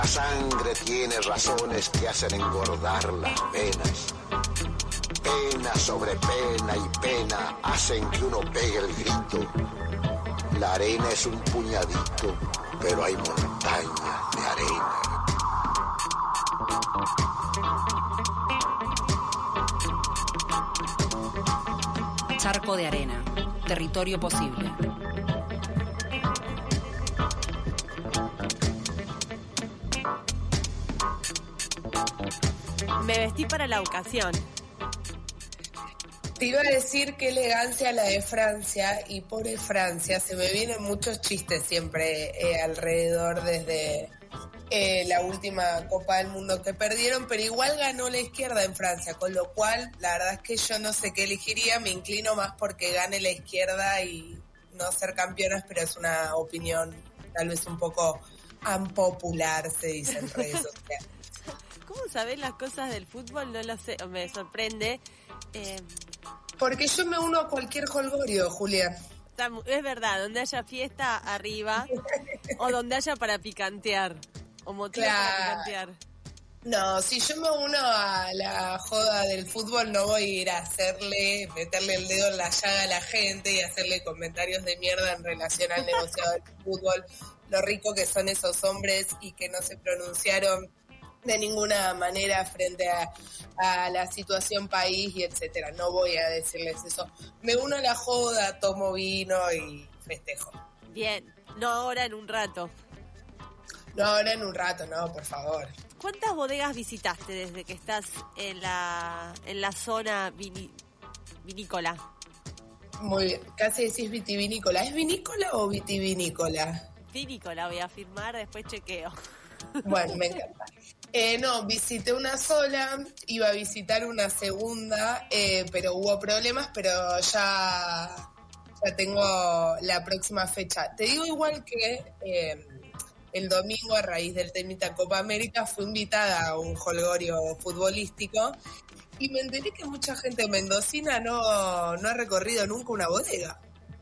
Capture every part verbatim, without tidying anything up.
La sangre tiene razones que hacen engordar las venas. Pena sobre pena y pena hacen que uno pegue el grito. La arena es un puñadito, pero hay montañas de arena. Charco de arena, territorio posible. Me vestí para la ocasión. Te iba a decir qué elegancia la de Francia, y pobre Francia, se me vienen muchos chistes siempre eh, alrededor desde eh, la última Copa del Mundo que perdieron, pero igual ganó la izquierda en Francia, con lo cual la verdad es que yo no sé qué elegiría, me inclino más porque gane la izquierda y no ser campeonas, pero es una opinión tal vez un poco unpopular, se dice en redes sociales. ¿Cómo sabés las cosas del fútbol? No lo sé, me sorprende. Eh... Porque yo me uno a cualquier jolgorio, Julia. Es verdad, donde haya fiesta, arriba, o donde haya para picantear, o motivo claro. para picantear. No, si yo me uno a la joda del fútbol, no voy a ir a hacerle, meterle el dedo en la llaga a la gente y hacerle comentarios de mierda en relación al negociado del fútbol, lo rico que son esos hombres y que no se pronunciaron de ninguna manera frente a, a la situación país y etcétera. No voy a decirles eso. Me uno a la joda, tomo vino y festejo. Bien, no ahora, en un rato. No ahora, en un rato, no, por favor. ¿Cuántas bodegas visitaste desde que estás en la en la zona vini, vinícola? Muy bien, casi decís vitivinícola. ¿Es vinícola o vitivinícola? Vinícola, voy a firmar, después chequeo. Bueno, me encanta. Eh, no, visité una sola, iba a visitar una segunda, eh, pero hubo problemas, pero ya, ya tengo la próxima fecha. Te digo igual que eh, el domingo, a raíz del temita Copa América, fui invitada a un jolgorio futbolístico y me enteré que mucha gente mendocina no, no ha recorrido nunca una bodega.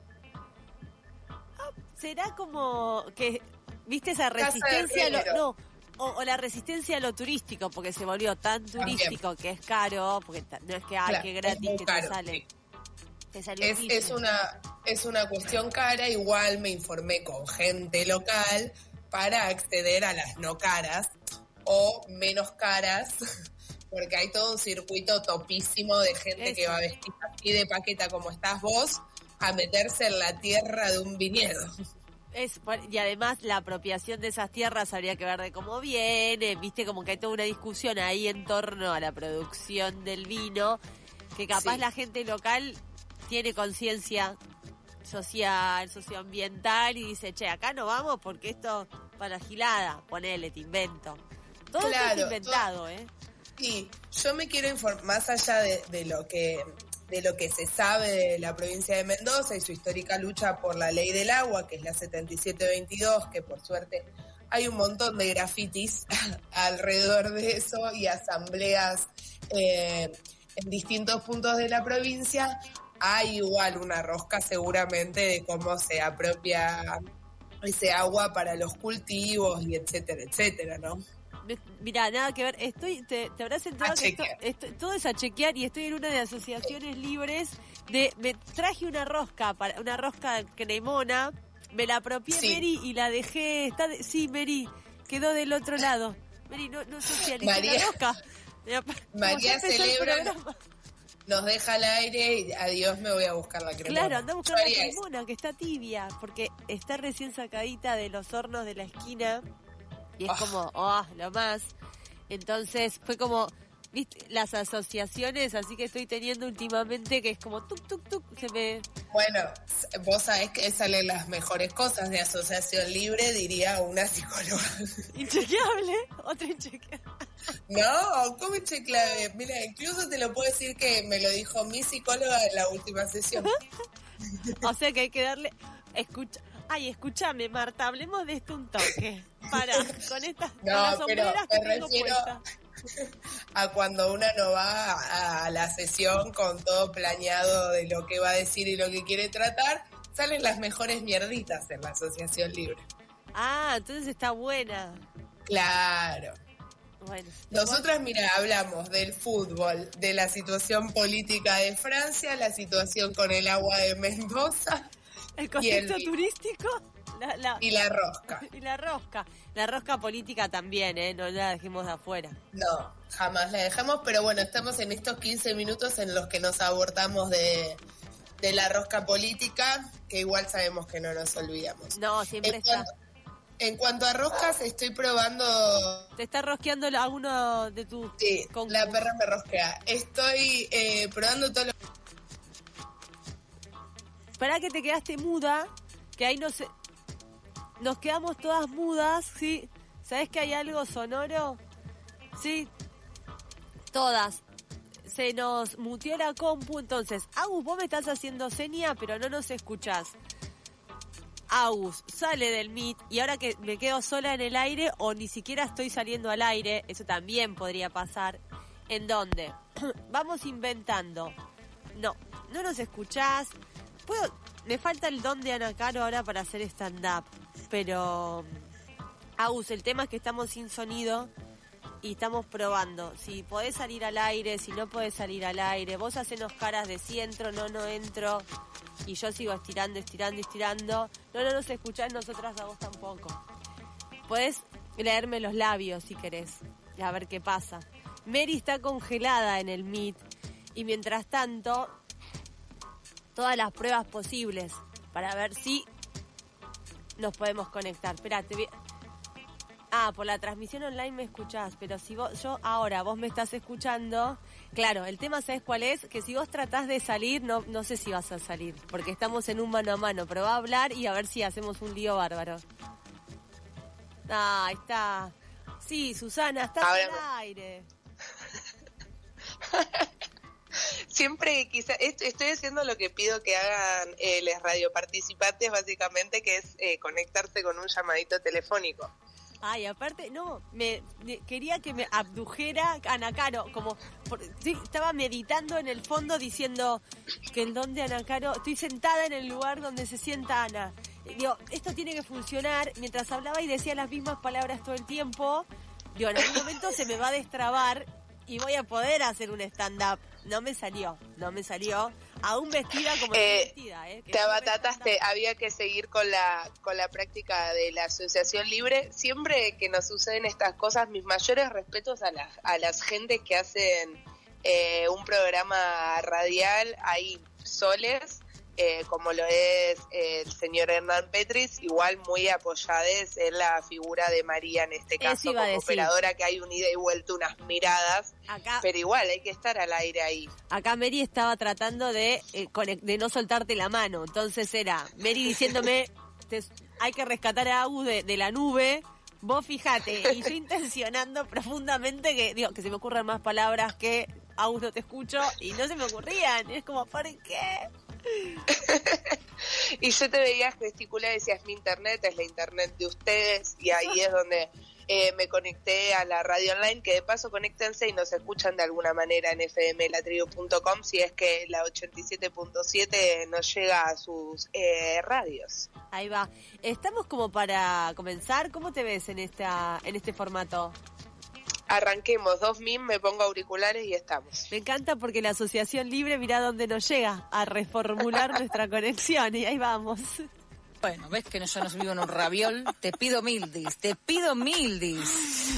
Ah, ¿será como que viste esa resistencia? Lo, no. O, o la resistencia a lo turístico, porque se volvió tan turístico También. que es caro, porque no es que hay claro, que gratis que caro, te sale. Sí. Te sale es, es, una, es una cuestión cara, igual me informé con gente local para acceder a las no caras o menos caras, porque hay todo un circuito topísimo de gente Eso. que va vestida así de paqueta como estás vos, a meterse en la tierra de un viñedo. Es, y además la apropiación de esas tierras habría que ver de cómo viene, viste, como que hay toda una discusión ahí en torno a la producción del vino, que capaz sí. la gente local tiene conciencia social, socioambiental y dice, che, acá no vamos porque esto para gilada, ponele, te invento. Todo claro, esto es inventado, todo, ¿eh? Sí, yo me quiero informar, más allá de, de lo que... de lo que se sabe de la provincia de Mendoza y su histórica lucha por la ley del agua, que es la setenta y siete veintidós, que por suerte hay un montón de grafitis alrededor de eso y asambleas eh, en distintos puntos de la provincia. Hay igual una rosca seguramente de cómo se apropia ese agua para los cultivos y etcétera, etcétera, ¿no? Mirá, nada que ver, estoy te, te habrás enterado que esto, esto, todo es a chequear y estoy en una de las asociaciones libres de, me traje una rosca, para una rosca cremona, me la apropié sí. Mary y la dejé, está de, sí Mary, quedó del otro lado. Mary, no, no socialicé María, la rosca. María celebra, nos deja al aire y adiós, me voy a buscar la cremona. Claro, anda a buscar la cremona, que está tibia, porque está recién sacadita de los hornos de la esquina. Y es oh. como, oh, lo más. Entonces fue como, viste, las asociaciones, así que estoy teniendo últimamente que es como tuk, tuk, tuk, se me... Bueno, vos sabés que salen las mejores cosas de asociación libre, diría una psicóloga. ¿Inchequeable? Otra inchequeable. No, ¿cómo inchequeable? Mira, incluso te lo puedo decir que me lo dijo mi psicóloga en la última sesión. O sea que hay que darle... Escucha... Ay, escúchame, Marta, hablemos de esto un toque. Para, con estas no, con las pero sombreras que me tengo refiero puestas. A cuando una no va a la sesión con todo planeado de lo que va a decir y lo que quiere tratar, salen las mejores mierditas en la asociación libre. Ah, entonces está buena. Claro. Bueno, Nosotras, mira, hablamos del fútbol, de la situación política de Francia, la situación con el agua de Mendoza. El contexto el turístico la, la, y la rosca. Y la rosca. La rosca política también, ¿eh? No la dejemos de afuera. No, jamás la dejamos, pero bueno, estamos en estos quince minutos en los que nos abortamos de, de la rosca política, que igual sabemos que no nos olvidamos. No, siempre en está. Cuanto, en cuanto a roscas, estoy probando... ¿Te está rosqueando alguno de tus... Sí, con... la perra me rosquea. Estoy eh, probando todo lo... Esperá que te quedaste muda, que ahí nos, nos quedamos todas mudas, ¿sí? ¿Sabés que hay algo sonoro? Sí, todas. Se nos muteó la compu, entonces, Agus, vos me estás haciendo seña, pero no nos escuchás. Agus sale del Meet y ahora que me quedo sola en el aire o ni siquiera estoy saliendo al aire, eso también podría pasar. ¿En dónde? Vamos inventando. No, no nos escuchás. Puedo, me falta el don de Ana Caro ahora para hacer stand-up, pero Agus, el tema es que estamos sin sonido y estamos probando. Si podés salir al aire, si no podés salir al aire, vos hacenos caras de si entro, no, no entro, y yo sigo estirando, estirando, estirando. No, no nos escuchás, nosotras a vos tampoco. Podés leerme los labios si querés, a ver qué pasa. Mary está congelada en el Meet y mientras tanto... todas las pruebas posibles para ver si nos podemos conectar. Esperate, vi... ah, por la transmisión online me escuchás, pero si vos, yo ahora vos me estás escuchando, claro, el tema ¿sabés cuál es? Que si vos tratás de salir, no, no sé si vas a salir, porque estamos en un mano a mano, pero va a hablar y a ver si hacemos un lío bárbaro. Ah, ahí está. Sí, Susana, estás ahora al me... aire. Siempre quizá estoy haciendo lo que pido que hagan eh, los radioparticipantes, básicamente, que es eh, conectarse con un llamadito telefónico. Ay, aparte, no, me, me quería que me abdujera Ana Caro, como por, sí, estaba meditando en el fondo diciendo que el don de Ana Caro, estoy sentada en el lugar donde se sienta Ana. Y digo, esto tiene que funcionar, mientras hablaba y decía las mismas palabras todo el tiempo, digo, en algún momento se me va a destrabar y voy a poder hacer un stand-up. No me salió, no me salió. Aún vestida como eh, vestida, ¿eh? Que te no abatataste, había que seguir con la con la práctica de la asociación libre. Siempre que nos suceden estas cosas, mis mayores respetos a las a las gentes que hacen eh, un programa radial ahí soles, eh, como lo es eh, el señor Hernán Petris, igual muy apoyades en la figura de María en este caso como operadora, que hay un ida y vuelta, unas miradas, acá, pero igual hay que estar al aire ahí. Acá Mary estaba tratando de eh, de no soltarte la mano, entonces era Mary diciéndome te, hay que rescatar a Agus de, de la nube, vos fíjate, y yo intencionando profundamente que digo que se me ocurran más palabras que Agus no te escucho, y no se me ocurrían, es como, ¿por qué? Y yo te veía gesticular y decías, mi internet es la internet de ustedes, y ahí es donde eh, me conecté a la radio online, que de paso conéctense y nos escuchan de alguna manera en f m la tribu punto com si es que la ochenta y siete punto siete nos llega a sus eh, radios. Ahí va. Estamos como para comenzar. ¿Cómo te ves en esta en este formato? Arranquemos, dos mil, me pongo auriculares y estamos. Me encanta porque la Asociación Libre, mirá dónde nos llega a reformular nuestra conexión, y ahí vamos. Bueno, ves que yo no vivo en un raviol. Te pido mildis, te pido mildis.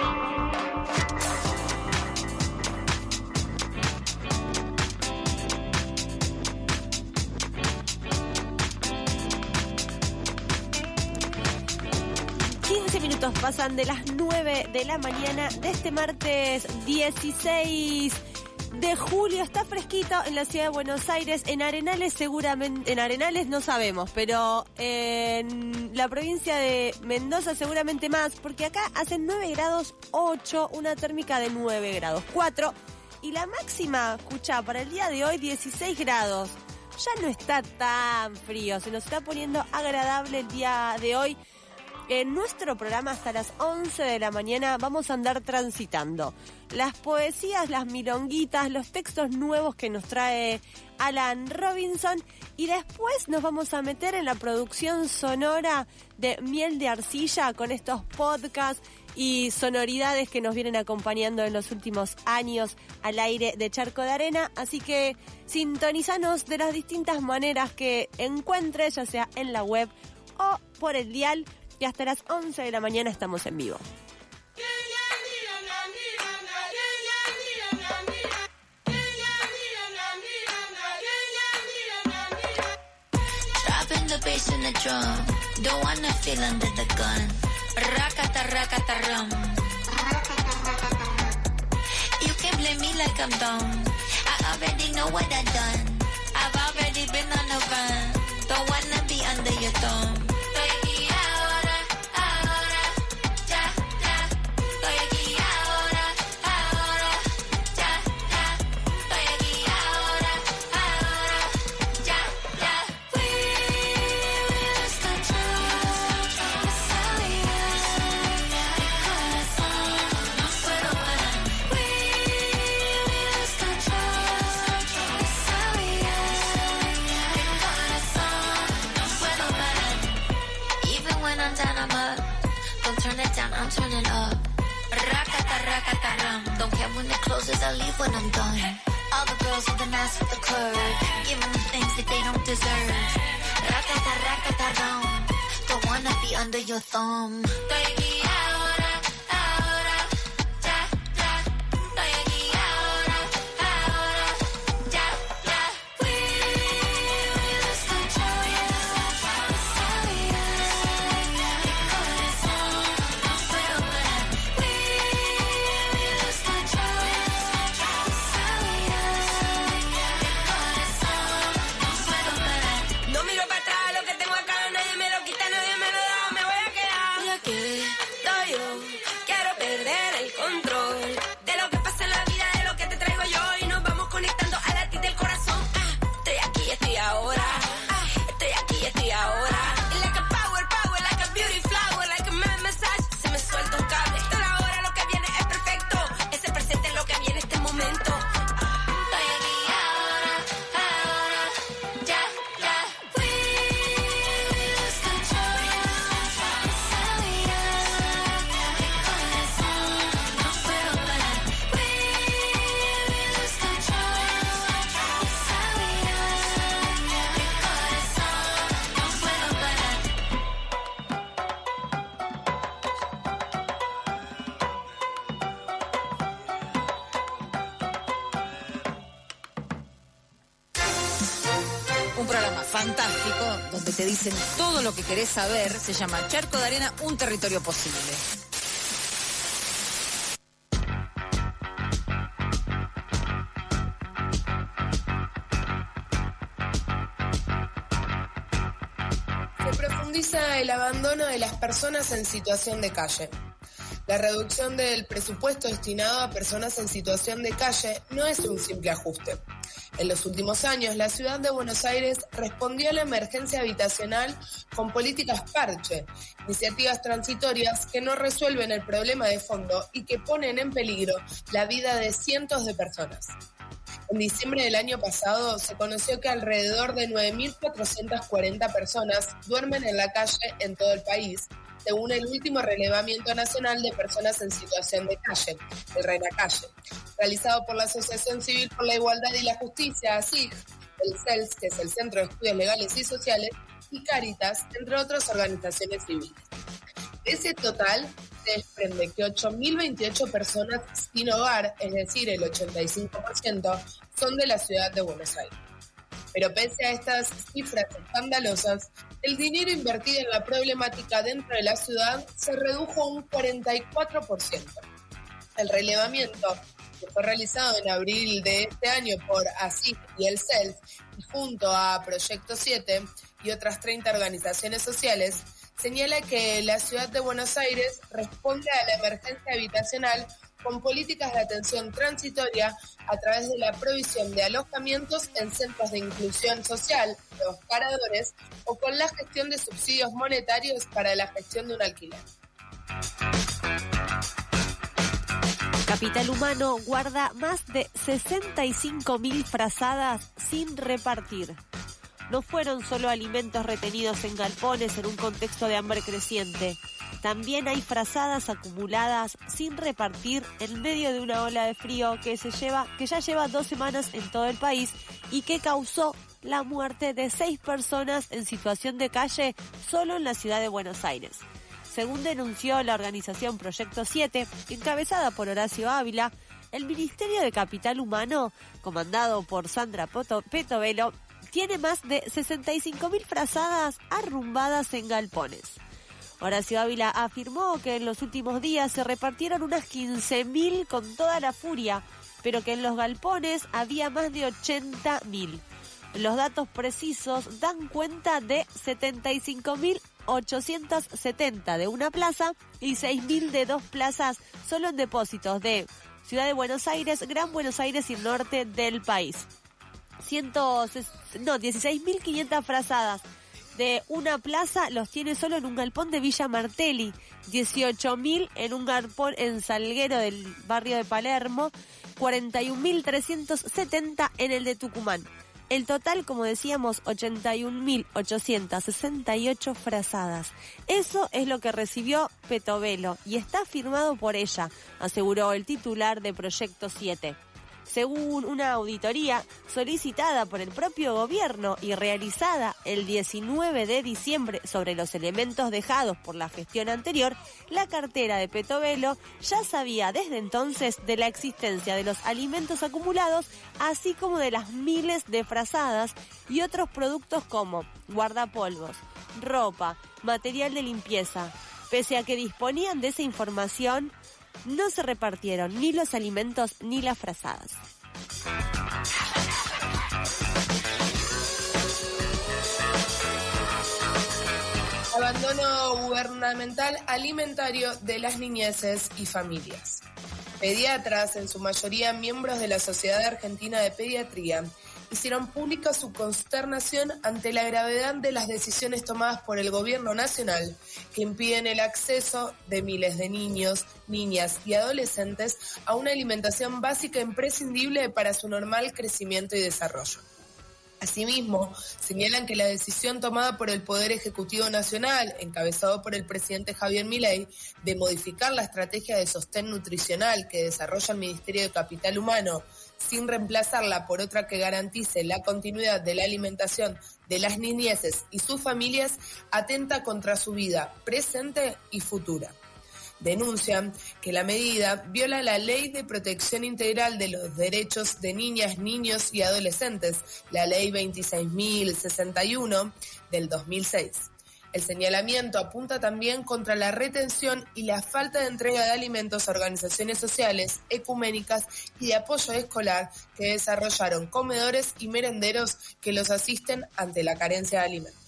quince minutos pasan de las nueve de la mañana de este martes dieciséis de julio. Está fresquito en la ciudad de Buenos Aires. En Arenales seguramente, en Arenales no sabemos, pero en la provincia de Mendoza seguramente más, porque acá hacen nueve grados ocho, una térmica de nueve grados cuatro, y la máxima, escuchá, para el día de hoy dieciséis grados. Ya no está tan frío, se nos está poniendo agradable el día de hoy. En nuestro programa hasta las once de la mañana vamos a andar transitando las poesías, las milonguitas, los textos nuevos que nos trae Alan Robinson, y después nos vamos a meter en la producción sonora de Miel de Arcilla con estos podcasts y sonoridades que nos vienen acompañando en los últimos años al aire de Charco de Arena. Así que sintonizanos de las distintas maneras que encuentres, ya sea en la web o por el dial, y hasta las once de la mañana estamos en vivo. The bass in the drum, don't wanna feel under the gun. Rakata rakata rum. You can blame me like I'm dumb. I already know what I done. I've already been on the run. Don't wanna be under your thumb. Estoy aquí ahora, ahora, ya, ya. Estoy aquí ahora, ahora, ya, ya. Estoy aquí ahora, ahora, ya, ya. I'm turning up. Rakata rakata rum. Don't care when it closes, I'll leave when I'm done. All the girls with the mask with the curve, giving them things that they don't deserve. Rakata rakata rum. Don't wanna be under your thumb. Estoy aquí ahora, ahora, ya, ya. Estoy aquí ahora, ahora, ya, ya. We lose control, yeah. Fantástico, donde te dicen todo lo que querés saber. Se llama Charco de Arena, un territorio posible. Se profundiza el abandono de las personas en situación de calle. La reducción del presupuesto destinado a personas en situación de calle no es un simple ajuste. En los últimos años, la ciudad de Buenos Aires respondió a la emergencia habitacional con políticas parche, iniciativas transitorias que no resuelven el problema de fondo y que ponen en peligro la vida de cientos de personas. En diciembre del año pasado se conoció que alrededor de nueve mil cuatrocientas cuarenta personas duermen en la calle en todo el país, según el último relevamiento nacional de personas en situación de calle, el RENACALLE, realizado por la Asociación Civil por la Igualdad y la Justicia, A S I G, el C E L S, que es el Centro de Estudios Legales y Sociales, y Cáritas, entre otras organizaciones civiles. De ese total, se desprende que ocho mil veintiocho personas sin hogar, es decir, el ochenta y cinco por ciento, son de la ciudad de Buenos Aires. Pero pese a estas cifras escandalosas, el dinero invertido en la problemática dentro de la ciudad se redujo un cuarenta y cuatro por ciento. El relevamiento, que fue realizado en abril de este año por A S I C y el C E L S, y junto a Proyecto siete y otras treinta organizaciones sociales, señala que la ciudad de Buenos Aires responde a la emergencia habitacional con políticas de atención transitoria a través de la provisión de alojamientos en centros de inclusión social, los paradores, o con la gestión de subsidios monetarios para la gestión de un alquiler. Capital Humano guarda más de sesenta y cinco mil frazadas sin repartir. no fueron solo alimentos retenidos en galpones en un contexto de hambre creciente. También hay frazadas acumuladas sin repartir en medio de una ola de frío que se lleva, que ya lleva dos semanas en todo el país y que causó la muerte de seis personas en situación de calle solo en la ciudad de Buenos Aires. Según denunció la organización Proyecto siete, encabezada por Horacio Ávila, el Ministerio de Capital Humano, comandado por Sandra Petovelo, tiene más de sesenta y cinco mil frazadas arrumbadas en galpones. Horacio Ávila afirmó que en los últimos días se repartieron unas quince mil con toda la furia, pero que en los galpones había más de ochenta mil. Los datos precisos dan cuenta de setenta y cinco mil ochocientos setenta de una plaza y seis mil de dos plazas solo en depósitos de Ciudad de Buenos Aires, Gran Buenos Aires y el norte del país. Ciento, no, dieciséis mil quinientas frazadas de una plaza los tiene solo en un galpón de Villa Martelli, dieciocho mil en un galpón en Salguero del barrio de Palermo, cuarenta y un mil trescientos setenta en el de Tucumán. El total, como decíamos, ochenta y un mil ochocientos sesenta y ocho frazadas. Eso es lo que recibió Petovelo y está firmado por ella, aseguró el titular de Proyecto siete. Según una auditoría solicitada por el propio gobierno y realizada el diecinueve de diciembre sobre los elementos dejados por la gestión anterior, la cartera de Petovelo ya sabía desde entonces de la existencia de los alimentos acumulados, así como de las miles de frazadas y otros productos como guardapolvos, ropa, material de limpieza. Pese a que disponían de esa información, no se repartieron ni los alimentos ni las frazadas. Abandono gubernamental alimentario de las niñeces y familias. Pediatras, en su mayoría miembros de la Sociedad Argentina de Pediatría, hicieron pública su consternación ante la gravedad de las decisiones tomadas por el gobierno nacional que impiden el acceso de miles de niños, niñas y adolescentes a una alimentación básica imprescindible para su normal crecimiento y desarrollo. Asimismo, señalan que la decisión tomada por el Poder Ejecutivo Nacional, encabezado por el presidente Javier Milei, de modificar la estrategia de sostén nutricional que desarrolla el Ministerio de Capital Humano, sin reemplazarla por otra que garantice la continuidad de la alimentación de las niñeces y sus familias, atenta contra su vida presente y futura. Denuncian que la medida viola la Ley de Protección Integral de los Derechos de Niñas, Niños y Adolescentes, la Ley veintiséis mil sesenta y uno del dos mil seis. El señalamiento apunta también contra la retención y la falta de entrega de alimentos a organizaciones sociales, ecuménicas y de apoyo escolar que desarrollaron comedores y merenderos que los asisten ante la carencia de alimentos.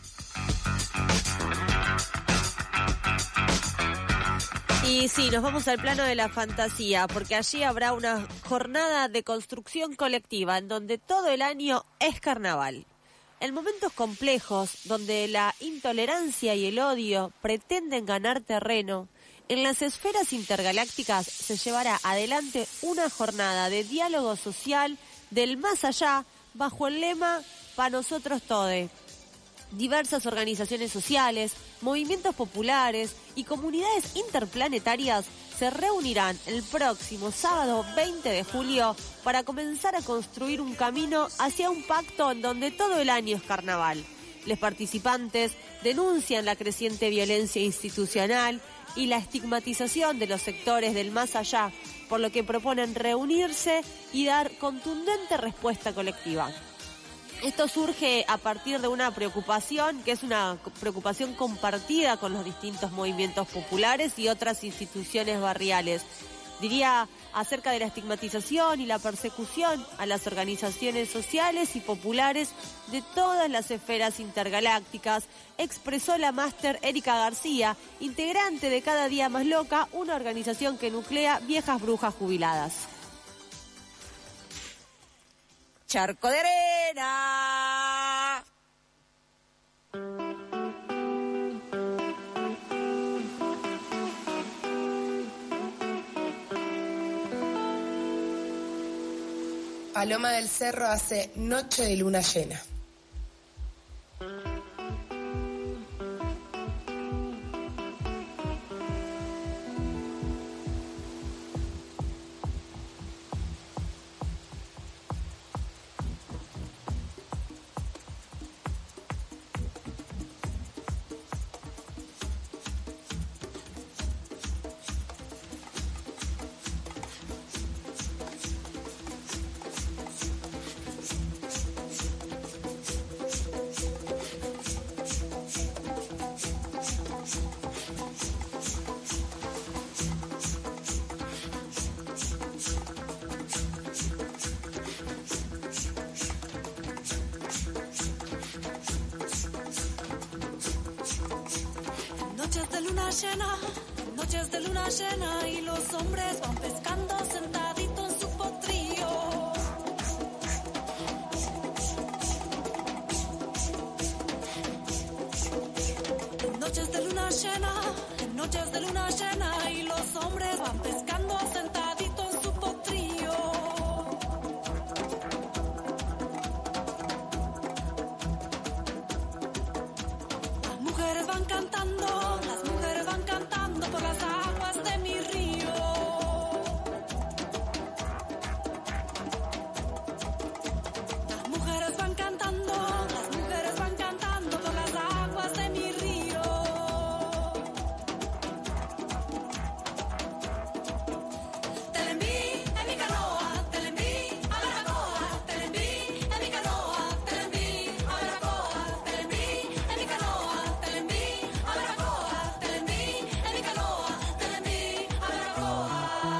Y sí, nos vamos al plano de la fantasía, porque allí habrá una jornada de construcción colectiva en donde todo el año es carnaval. En momentos complejos, donde la intolerancia y el odio pretenden ganar terreno, en las esferas intergalácticas se llevará adelante una jornada de diálogo social del más allá, bajo el lema "Pa' nosotros todes". Diversas organizaciones sociales, movimientos populares y comunidades interplanetarias se reunirán el próximo sábado veinte de julio para comenzar a construir un camino hacia un pacto en donde todo el año es carnaval. Los participantes denuncian la creciente violencia institucional y la estigmatización de los sectores del más allá, por lo que proponen reunirse y dar contundente respuesta colectiva. Esto surge a partir de una preocupación, que es una preocupación compartida con los distintos movimientos populares y otras instituciones barriales. Diría acerca de la estigmatización y la persecución a las organizaciones sociales y populares de todas las esferas intergalácticas, expresó la máster Erika García, integrante de Cada Día Más Loca, una organización que nuclea viejas brujas jubiladas. Charco de arena. Paloma del Cerro hace noche de luna llena. luna llena, noches de luna llena y los hombres van pescando sentaditos en su potrillo. Noches de luna llena, noches de luna llena y los hombres van pescando sentaditos en su potrillo. Las mujeres van cantando, las mujeres van cantando por las aguas de mi río. Las mujeres van cantando, las mujeres van cantando por las aguas de mi río. Te la enví en mi canoa, te la enví a Baracoa, te la enví en mi canoa, te la enví a Baracoa, te la enví en mi canoa, te la enví a Baracoa, te la enví en mi canoa, te la enví a Baracoa.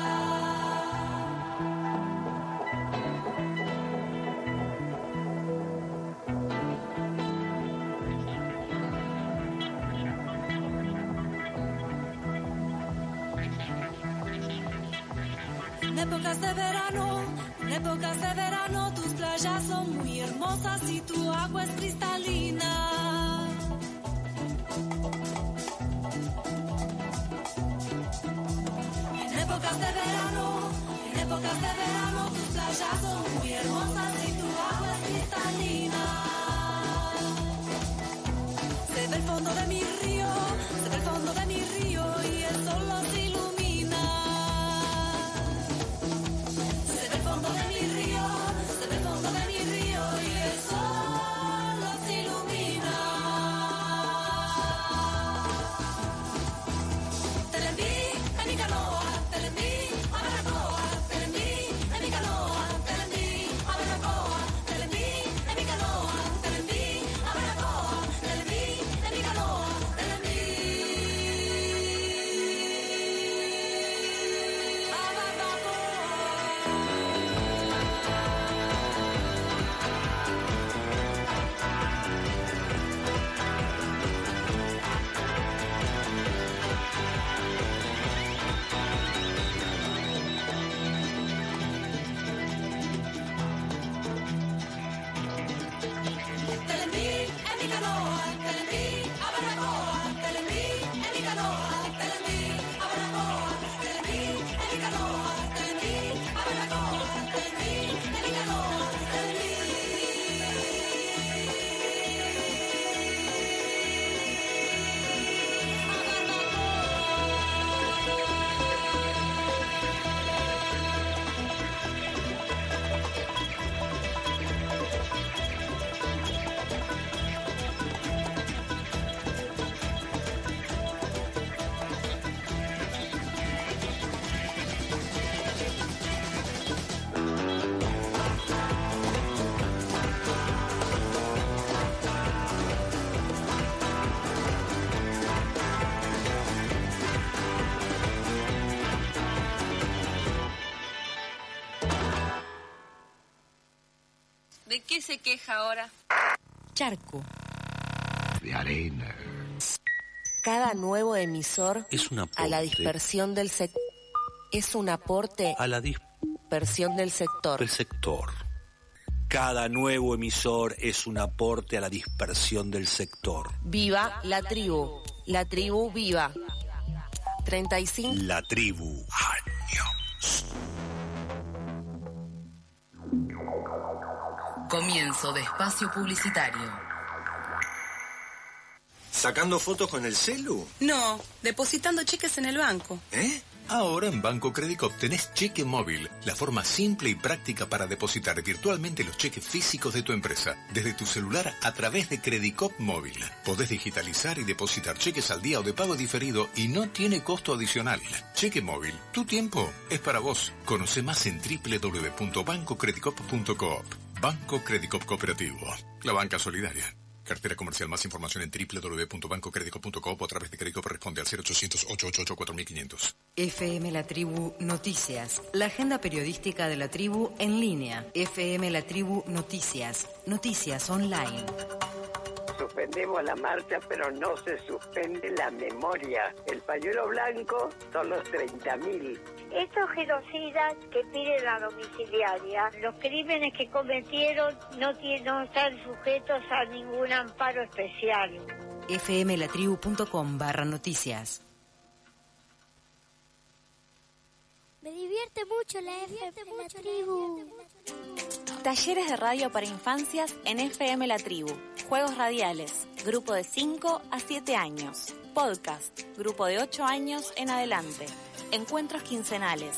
En épocas de verano, en épocas de verano, tus playas son muy hermosas y tu agua es cristalina. En épocas de verano, en épocas de verano, tus playas son muy hermosas y tu agua es cristalina. Se ve el fondo de mi río, se ve el fondo de mi río y el sol los ilumina. Se ve el fondo de mi río, se ve el fondo de mi río y el sol los ilumina. Te la enví en mi canoa, te la enví a Baracoa, te la enví en mi canoa, te la enví a Baracoa, te la enví en mi canoa, te la enví a Baracoa, te la enví en mi canoa, te la enví a Baracoa. Te la enví en mi canoa, te la enví a Baracoa, te la enví en mi canoa, te la enví a Baracoa, te la enví en mi canoa, te la enví a Baracoa, te la enví en mi canoa, te la enví. ¿De qué se queja ahora? Charco. De arena. Cada nuevo emisor Es un aporte. a la dispersión del sector. Es un aporte A la dispersión del sector. del sector. Cada nuevo emisor es un aporte a la dispersión del sector. Viva la tribu. La tribu viva. treinta y cinco. La tribu. Años. Comienzo de espacio publicitario. ¿Sacando fotos con el celu? No, depositando cheques en el banco. ¿Eh? Ahora en Banco Credicop tenés cheque móvil, la forma simple y práctica para depositar virtualmente los cheques físicos de tu empresa, desde tu celular a través de Credicop Móvil. Podés digitalizar y depositar cheques al día o de pago diferido y no tiene costo adicional. Cheque móvil, tu tiempo es para vos. Conoce más en doble u doble u doble u punto banco credicop punto coop. Banco Credicop Cooperativo, la banca solidaria. Cartera comercial. Más información en doble u doble u doble u punto banco credicop punto coop o a través de Credicop. Responde al cero ochocientos, ochocientos ochenta y ocho, cuatro mil quinientos. F M La Tribu Noticias, la agenda periodística de la tribu en línea. F M La Tribu Noticias, noticias online. suspendemos la marcha, pero no se suspende la memoria. El pañuelo blanco son los treinta mil. Estos genocidas que piden la domiciliaria, los crímenes que cometieron no, tienen, no están sujetos a ningún amparo especial. fmlatribu.com barra noticias. Me divierte mucho la F M La Tribu. Talleres de radio para infancias en F M La Tribu. Juegos radiales. Grupo de cinco a siete años. Podcast. Grupo de ocho años en adelante. Encuentros quincenales.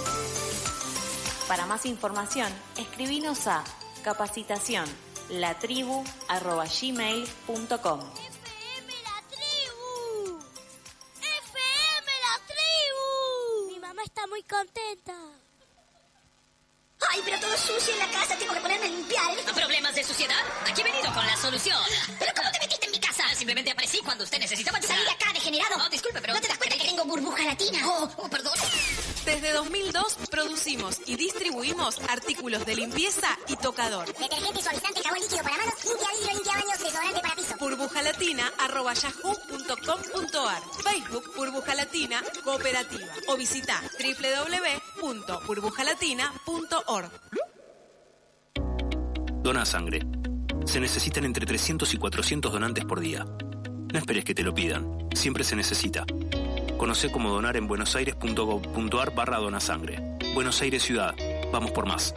Para más información, escribinos a capacitación latribu arroba gmail punto com. Está muy contenta. Ay, pero todo sucio en la casa, tengo que ponerme a limpiar. ¿Problemas de suciedad? Aquí he venido con la solución. ¿Pero cómo te metiste en mi casa? Simplemente aparecí cuando usted necesitaba ayuda. Salí de acá, degenerado. No, disculpe, pero... ¿No te das cuenta que tengo burbuja latina? Oh, oh, perdón. Desde dos mil dos producimos y distribuimos artículos de limpieza y tocador. Detergente, suavizante, jabón líquido para manos, limpia vidrio, limpia baños, desodorante para piso. burbujalatina arroba yahoo punto com punto ar. Facebook Burbuja Latina Cooperativa. O visita doble u doble u doble u punto burbujalatina punto org. Dona sangre. Se necesitan entre trescientos y cuatrocientos donantes por día. No esperes que te lo pidan. Siempre se necesita. Conoce cómo donar en buenosaires punto gov punto ar barra donasangre. Buenos Aires Ciudad. Vamos por más.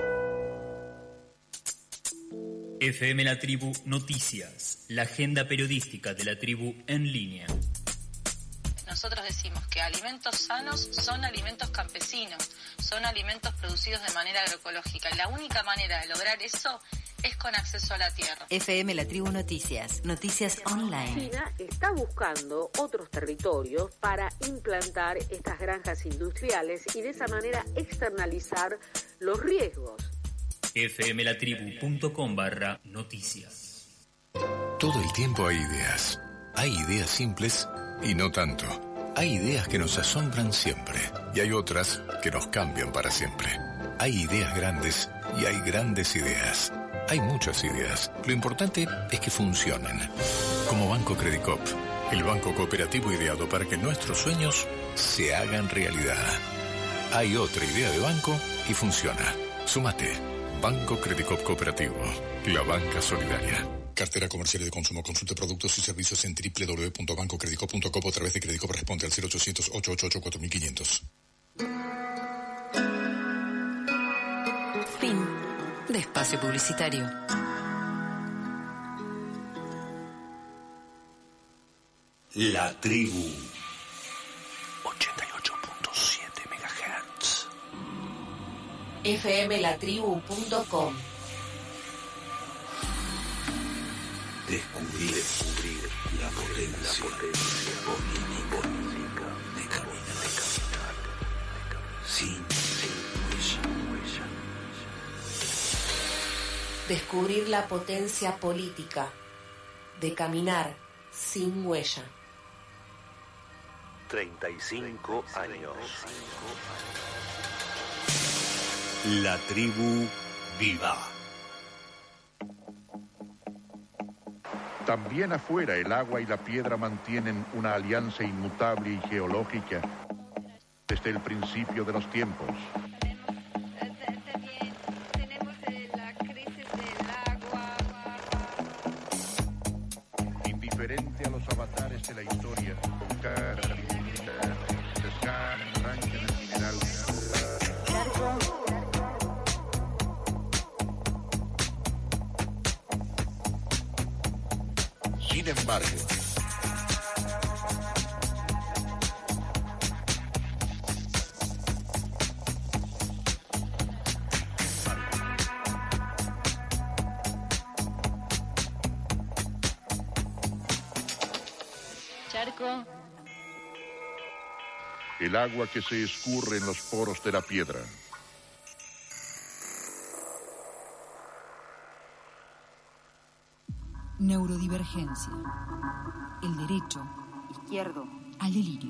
F M La Tribu Noticias. La agenda periodística de la tribu en línea. Nosotros decimos que alimentos sanos son alimentos campesinos, son alimentos producidos de manera agroecológica. Y la única manera de lograr eso es con acceso a la tierra. F M La Tribu Noticias, noticias online. China está buscando otros territorios para implantar estas granjas industriales y de esa manera externalizar los riesgos. fmlatribu.com barra noticias. Todo el tiempo hay ideas. Hay ideas simples y no tanto. Hay ideas que nos asombran siempre y hay otras que nos cambian para siempre. Hay ideas grandes y hay grandes ideas. Hay muchas ideas. Lo importante es que funcionen. Como Banco Credicop, el banco cooperativo ideado para que nuestros sueños se hagan realidad. Hay otra idea de banco y funciona. Súmate. Banco Credicop Cooperativo. La banca solidaria. Cartera comercial y de consumo. Consulte productos y servicios en doble u doble u doble u punto banco credicop punto com o a través de Credicop. Responde al cero ochocientos, ochocientos ochenta y ocho, cuatro mil quinientos. Fin de espacio publicitario. La Tribu. ochenta y ocho punto siete megahertz. fmlatribu punto com. Descubrir, descubrir la potencia, la potencia política de caminar, de caminar, sin, sin huella. Descubrir la potencia política de caminar sin huella. treinta y cinco años. La Tribu viva. También afuera el agua y la piedra mantienen una alianza inmutable y geológica desde el principio de los tiempos. Indiferente a los avatares de la historia, buscar, pescar, arranque del mineral. Sin embargo, Charco. el agua que se escurre en los poros de la piedra. Neurodivergencia. El derecho izquierdo al delirio.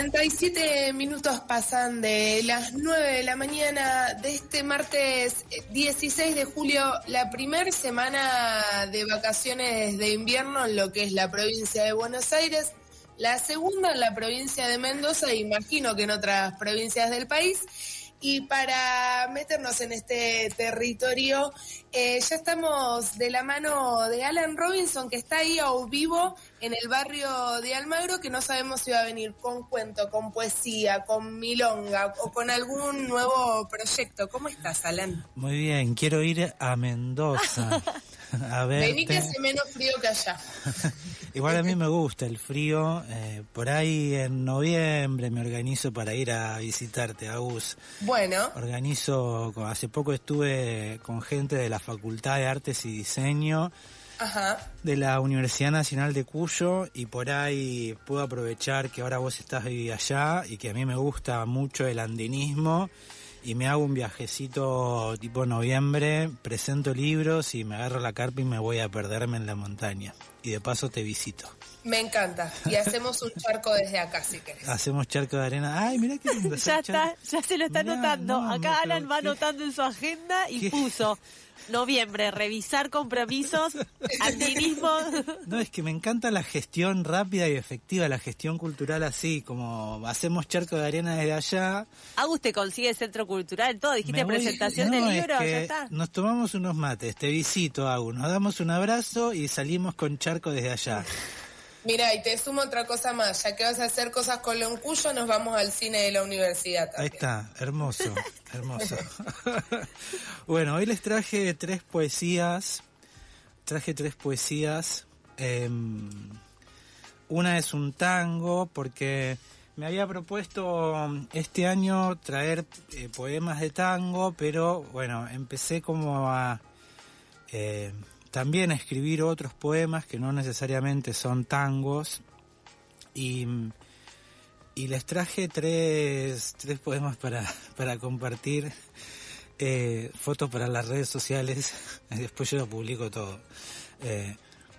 cuarenta y siete minutos pasan de las nueve de la mañana de este martes dieciséis de julio, la primera semana de vacaciones de invierno en lo que es la provincia de Buenos Aires, la segunda en la provincia de Mendoza, e imagino que en otras provincias del país. Y para meternos en este territorio, eh, ya estamos de la mano de Alan Robinson, que está ahí a vivo en el barrio de Almagro, que no sabemos si va a venir con cuento, con poesía, con milonga o con algún nuevo proyecto. ¿Cómo estás, Alan? Muy bien, quiero ir a Mendoza. A verte. Vení que hace menos frío que allá. Igual a mí me gusta el frío. Eh, por ahí en noviembre me organizo para ir a visitarte, Agus. Bueno. Organizo, hace poco estuve con gente de la Facultad de Artes y Diseño. Ajá. De la Universidad Nacional de Cuyo, y por ahí puedo aprovechar que ahora vos estás ahí allá y que a mí me gusta mucho el andinismo. Y me hago un viajecito tipo noviembre, presento libros y me agarro la carpa y me voy a perderme en la montaña. Y de paso te visito. Me encanta. Y hacemos un charco desde acá, si querés. Hacemos charco de arena. Ay, mirá qué lindo. Ya está, ya se lo está mirá, anotando. No, acá no, Alan va ¿qué? anotando en su agenda y ¿Qué? puso noviembre, revisar compromisos, andinismo. No, es que me encanta la gestión rápida y efectiva, la gestión cultural así, como hacemos charco de arena desde allá. Agus te consigue centro cultural, todo, dijiste voy, presentación no, del libro, es que ya está. Nos tomamos unos mates, te visito, Agus, nos damos un abrazo y salimos con charco desde allá. Mira, y te sumo otra cosa más, ya que vas a hacer cosas con Loncuyo, nos vamos al cine de la universidad también. Ahí está, hermoso, hermoso. Bueno, hoy les traje tres poesías, traje tres poesías, eh, una es un tango, porque me había propuesto este año traer eh, poemas de tango, pero bueno, empecé como a... Eh, también a escribir otros poemas que no necesariamente son tangos, y, y les traje tres, tres poemas para, para compartir, eh, fotos para las redes sociales, y después yo lo publico todo. Eh,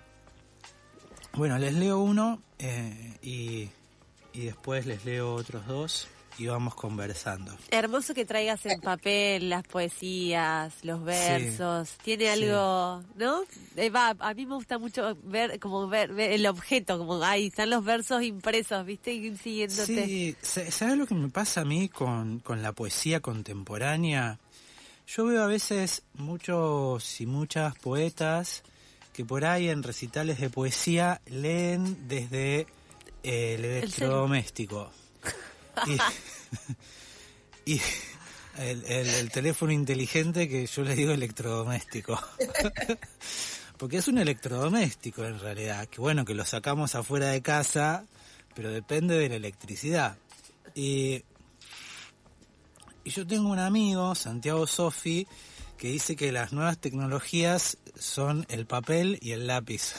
bueno, les leo uno eh, y, y después les leo otros dos y vamos conversando. Hermoso que traigas en papel las poesías, los versos. Sí, tiene algo, sí. ¿no? Eh, va, a mí me gusta mucho ver, como ver, ver el objeto, como ahí están los versos impresos, ¿viste? Y siguiéndote. Sí, ¿sabes lo que me pasa a mí con, con la poesía contemporánea? Yo veo a veces muchos y muchas poetas que por ahí en recitales de poesía leen desde eh, el electrodoméstico. Y, y el, el, el teléfono inteligente, que yo le digo electrodoméstico. Porque es un electrodoméstico en realidad, que bueno, que lo sacamos afuera de casa, pero depende de la electricidad. Y, y yo tengo un amigo, Santiago Sofi, que dice que las nuevas tecnologías son el papel y el lápiz.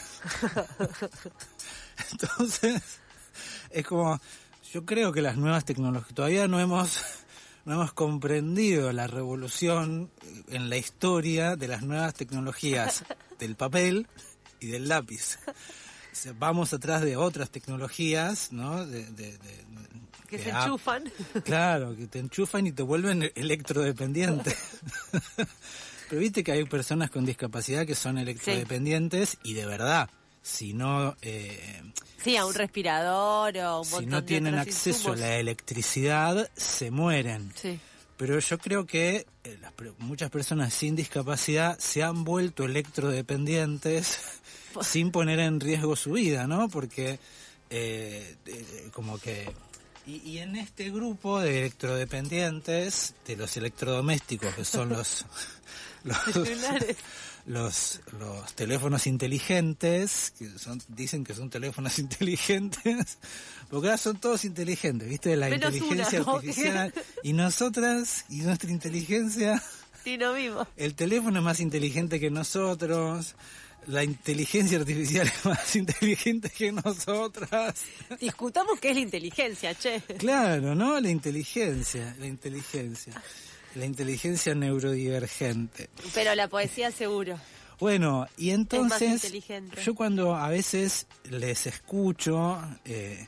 Entonces, es como... Yo creo que las nuevas tecnologías, todavía no hemos, no hemos comprendido la revolución en la historia de las nuevas tecnologías del papel y del lápiz. O sea, vamos atrás de otras tecnologías, ¿no? De, de, de, que se enchufan. Claro, que te enchufan y te vuelven electrodependiente. Pero viste que hay personas con discapacidad que son electrodependientes, sí. Y de verdad, si no... Eh, Sí, a un respirador o un montón de Si no tienen acceso insumos. a la electricidad, se mueren. Sí. Pero yo creo que eh, las, muchas personas sin discapacidad se han vuelto electrodependientes sin poner en riesgo su vida, ¿no? Porque eh, eh, como que... Y, y en este grupo de electrodependientes, de los electrodomésticos, que son los... los Los, los teléfonos inteligentes, que son, dicen que son teléfonos inteligentes, porque ahora son todos inteligentes, ¿viste? La Menos inteligencia una, artificial. Que... Y nosotras, y nuestra inteligencia... Sí, lo mismo. El teléfono es más inteligente que nosotros, la inteligencia artificial es más inteligente que nosotras. Discutamos qué es la inteligencia, che. Claro, ¿no? La inteligencia, la inteligencia. La inteligencia neurodivergente. Pero la poesía seguro. Bueno, y entonces es más yo cuando a veces les escucho, eh,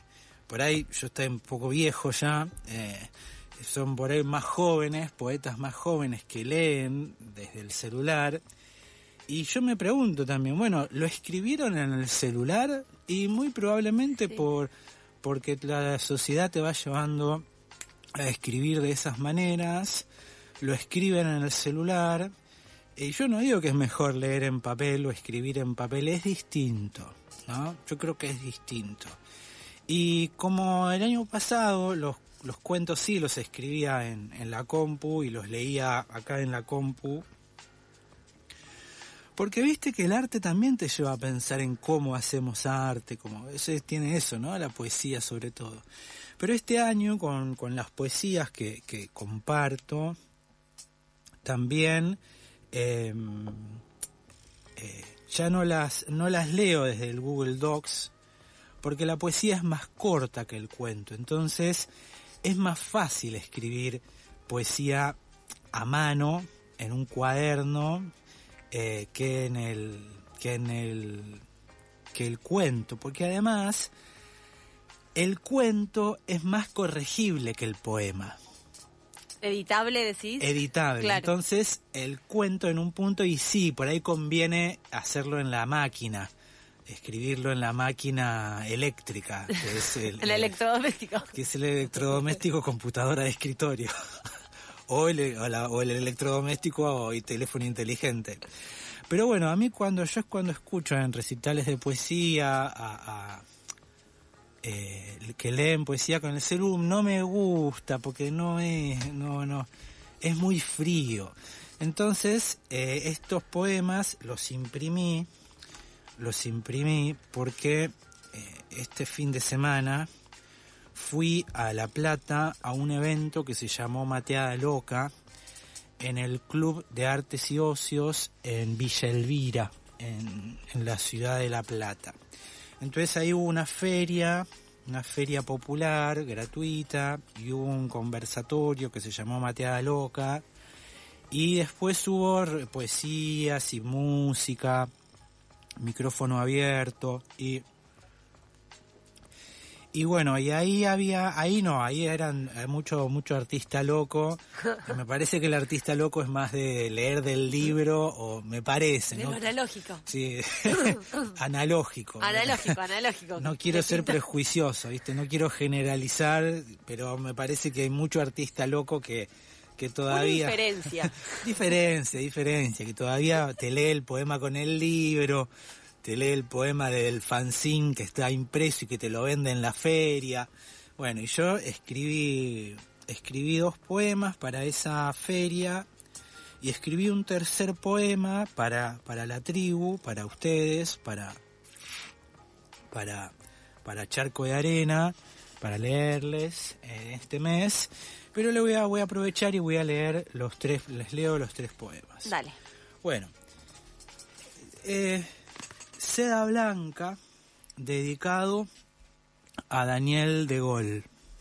por ahí yo estoy un poco viejo ya, eh, son por ahí más jóvenes, poetas más jóvenes que leen desde el celular. Y yo me pregunto también, bueno, ¿lo escribieron en el celular? Y muy probablemente sí. por porque la sociedad te va llevando a escribir de esas maneras, lo escriben en el celular. Y yo no digo que es mejor leer en papel o escribir en papel, es distinto, ¿no? Yo creo que es distinto. Y como el año pasado los, los cuentos sí los escribía en, en la compu y los leía acá en la compu, porque viste que el arte también te lleva a pensar en cómo hacemos arte, como eso tiene eso, ¿no? La poesía sobre todo. Pero este año con, con las poesías que, que comparto, también eh, eh, ya no las, no las leo desde el Google Docs, porque la poesía es más corta que el cuento. Entonces es más fácil escribir poesía a mano, en un cuaderno, Eh, que en el que en el que el cuento, porque además el cuento es más corregible que el poema. Editable, decís. Editable. Claro. Entonces el cuento en un punto, y sí, por ahí conviene hacerlo en la máquina, escribirlo en la máquina eléctrica, que es el, el electrodoméstico, que es el electrodoméstico computadora de escritorio. O el, o, la, o el electrodoméstico y teléfono inteligente. Pero bueno, a mí cuando yo es cuando escucho en recitales de poesía a, a eh, que leen poesía con el celular, no me gusta porque no es, no, no, es muy frío. Entonces eh, estos poemas los imprimí, los imprimí porque eh, este fin de semana fui a La Plata a un evento que se llamó Mateada Loca en el Club de Artes y Ocios en Villa Elvira, en, en la ciudad de La Plata. Entonces ahí hubo una feria, una feria popular, gratuita, y hubo un conversatorio que se llamó Mateada Loca, y después hubo poesías y música, micrófono abierto, y... Y bueno, y ahí había, ahí no, ahí eran mucho mucho artista loco. Me parece que el artista loco es más de leer del libro, o me parece, de ¿no? lo analógico. Sí, analógico. Analógico, analógico. No quiero ser prejuicioso, ¿viste? No quiero generalizar, pero me parece que hay mucho artista loco que, que todavía... Una diferencia. diferencia, diferencia, que todavía te lee el poema con el libro... te lee el poema del fanzine que está impreso y que te lo vende en la feria. Bueno, y yo escribí escribí dos poemas para esa feria y escribí un tercer poema para, para la tribu, para ustedes, para, para, para Charco de Arena, para leerles en este mes. Pero le voy a, voy a aprovechar y voy a leer los tres, les leo los tres poemas. Dale. Bueno, eh... Seda Blanca, dedicado a Daniel de Gaulle.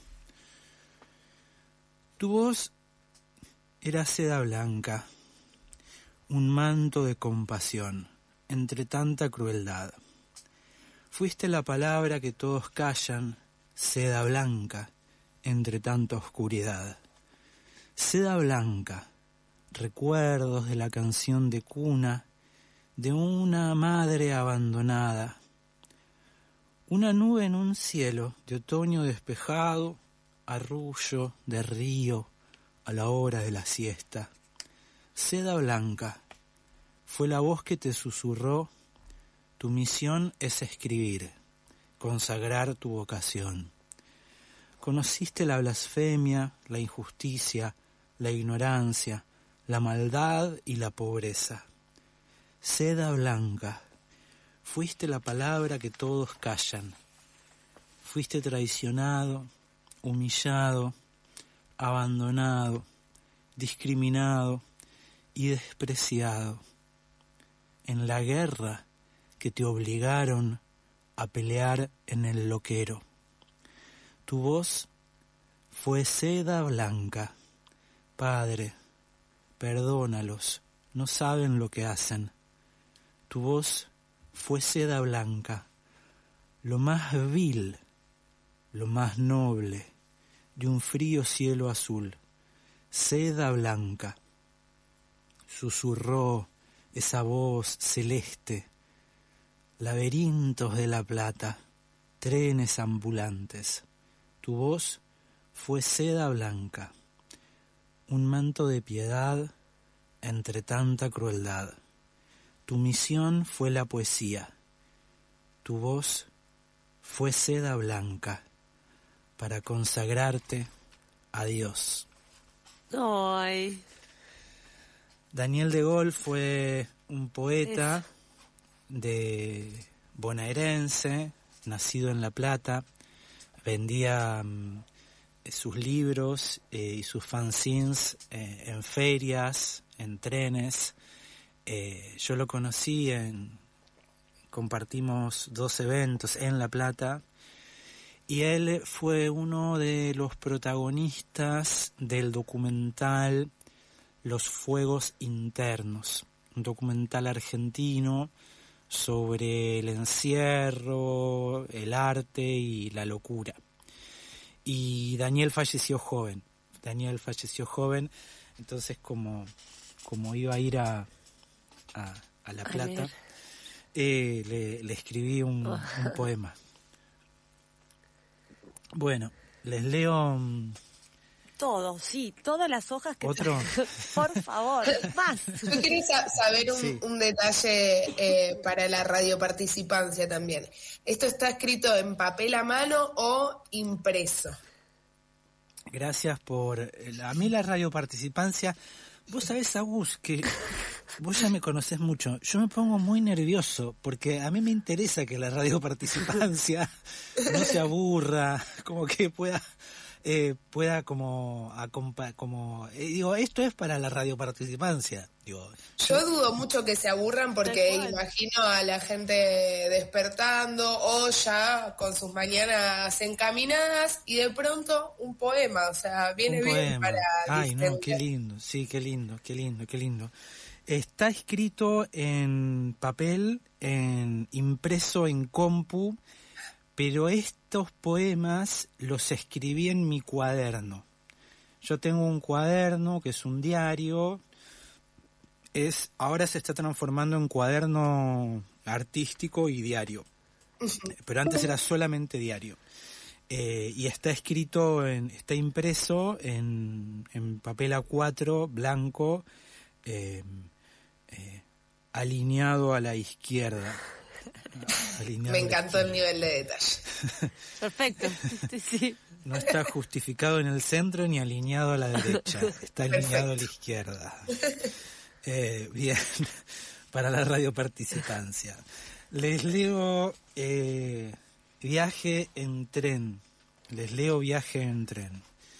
Tu voz era seda blanca, un manto de compasión entre tanta crueldad. Fuiste la palabra que todos callan, seda blanca, entre tanta oscuridad. Seda blanca, recuerdos de la canción de cuna, de una madre abandonada, una nube en un cielo de otoño despejado, arrullo de río a la hora de la siesta. Seda blanca, fue la voz que te susurró, tu misión es escribir, consagrar tu vocación. Conociste la blasfemia, la injusticia, la ignorancia, la maldad y la pobreza. Seda blanca, fuiste la palabra que todos callan. Fuiste traicionado, humillado, abandonado, discriminado y despreciado. En la guerra que te obligaron a pelear en el loquero. Tu voz fue seda blanca. Padre, perdónalos, no saben lo que hacen. Tu voz fue seda blanca, lo más vil, lo más noble de un frío cielo azul, seda blanca. Susurró esa voz celeste, laberintos de la plata, trenes ambulantes. Tu voz fue seda blanca, un manto de piedad entre tanta crueldad. Tu misión fue la poesía, tu voz fue seda blanca para consagrarte a Dios. Ay. Daniel de Gaulle fue un poeta es. de bonaerense, nacido en La Plata, vendía um, sus libros eh, y sus fanzines eh, en ferias, en trenes. Eh, yo lo conocí, en, compartimos dos eventos en La Plata, y él fue uno de los protagonistas del documental Los Fuegos Internos, un documental argentino sobre el encierro, el arte y la locura. Y Daniel falleció joven, Daniel falleció joven, entonces como, como iba a ir a, a, a La Plata, eh, le, le escribí un, oh. un poema. Bueno, les leo... Todo, sí, todas las hojas que... ¿Otro? Por favor, más. Yo quería sa- saber un, sí. un detalle eh, para la radioparticipancia también. ¿Esto está escrito en papel a mano o impreso? Gracias por... A mí la radioparticipancia... Vos sabés, Agus, que vos ya me conocés mucho. Yo me pongo muy nervioso porque a mí me interesa que la radioparticipancia no se aburra, como que pueda... Eh, pueda como acompa- como eh, digo, esto es para la radioparticipancia, digo. Yo dudo mucho que se aburran porque imagino a la gente despertando o ya con sus mañanas encaminadas y de pronto un poema, o sea, viene un bien poema. para Ay, distender. no, qué lindo, sí, qué lindo, qué lindo, qué lindo. Está escrito en papel, en impreso en compu, pero estos poemas los escribí en mi cuaderno. Yo tengo un cuaderno que es un diario, es ahora se está transformando en cuaderno artístico y diario, pero antes era solamente diario. Eh, y está escrito, en, está impreso en, en papel A cuatro, blanco, eh, eh, alineado a la izquierda. Me encantó el nivel de detalle. Perfecto. Sí, sí. No está justificado en el centro ni alineado a la derecha, está alineado Perfecto. a la izquierda. Eh, bien, para la radioparticipancia. Les leo eh, Viaje en tren. Les leo Viaje en tren.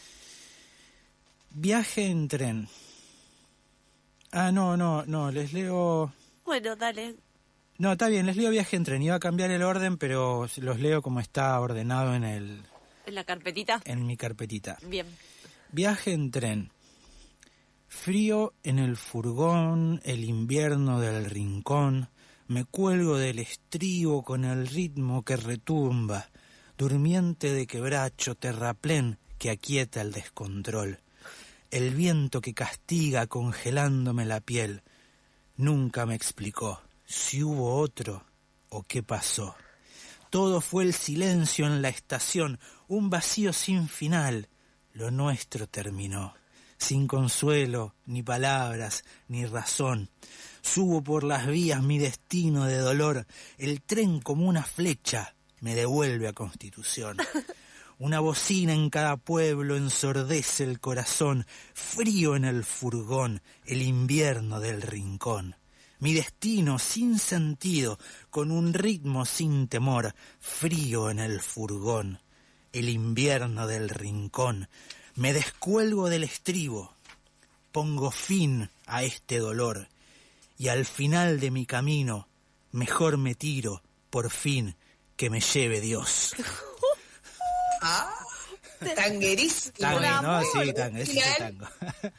Viaje en tren. Ah, no, no, no, les leo... Bueno, dale. No, está bien, les leo Viaje en tren. Iba a cambiar el orden, pero los leo como está ordenado en el... ¿En la carpetita? En mi carpetita. Bien. Viaje en tren. Frío en el furgón, el invierno del rincón. Me cuelgo del estribo con el ritmo que retumba. Durmiente de quebracho, terraplén que aquieta el descontrol. El viento que castiga congelándome la piel. Nunca me explicó si hubo otro o qué pasó. Todo fue el silencio en la estación, un vacío sin final. Lo nuestro terminó, sin consuelo, ni palabras, ni razón. Subo por las vías mi destino de dolor. El tren como una flecha me devuelve a Constitución. Una bocina en cada pueblo ensordece el corazón. Frío en el furgón, el invierno del rincón. Mi destino sin sentido, con un ritmo sin temor, frío en el furgón, el invierno del rincón. Me descuelgo del estribo, pongo fin a este dolor, y al final de mi camino, mejor me tiro, por fin, que me lleve Dios. Ah, tanguerísimo. Tango, ¿no? Sí, tango, ese es tango.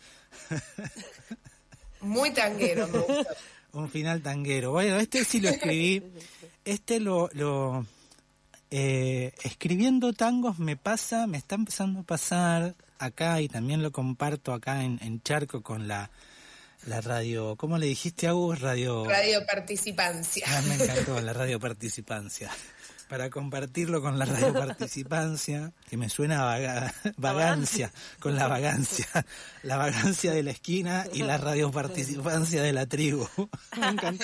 Muy tanguero, me gusta. Un final tanguero. Bueno, este sí lo escribí. Este lo, lo Eh, escribiendo tangos me pasa, me está empezando a pasar acá, y también lo comparto acá en, en Charco con la, la radio, ¿cómo le dijiste, Agus? Radio... Radio Participancia. Ah, me encantó, la Radio Participancia. Para compartirlo con la Radio Participancia, que me suena a vaga, vagancia, con la vagancia, la vagancia de la esquina y la Radio Participancia de la tribu. Me encantó.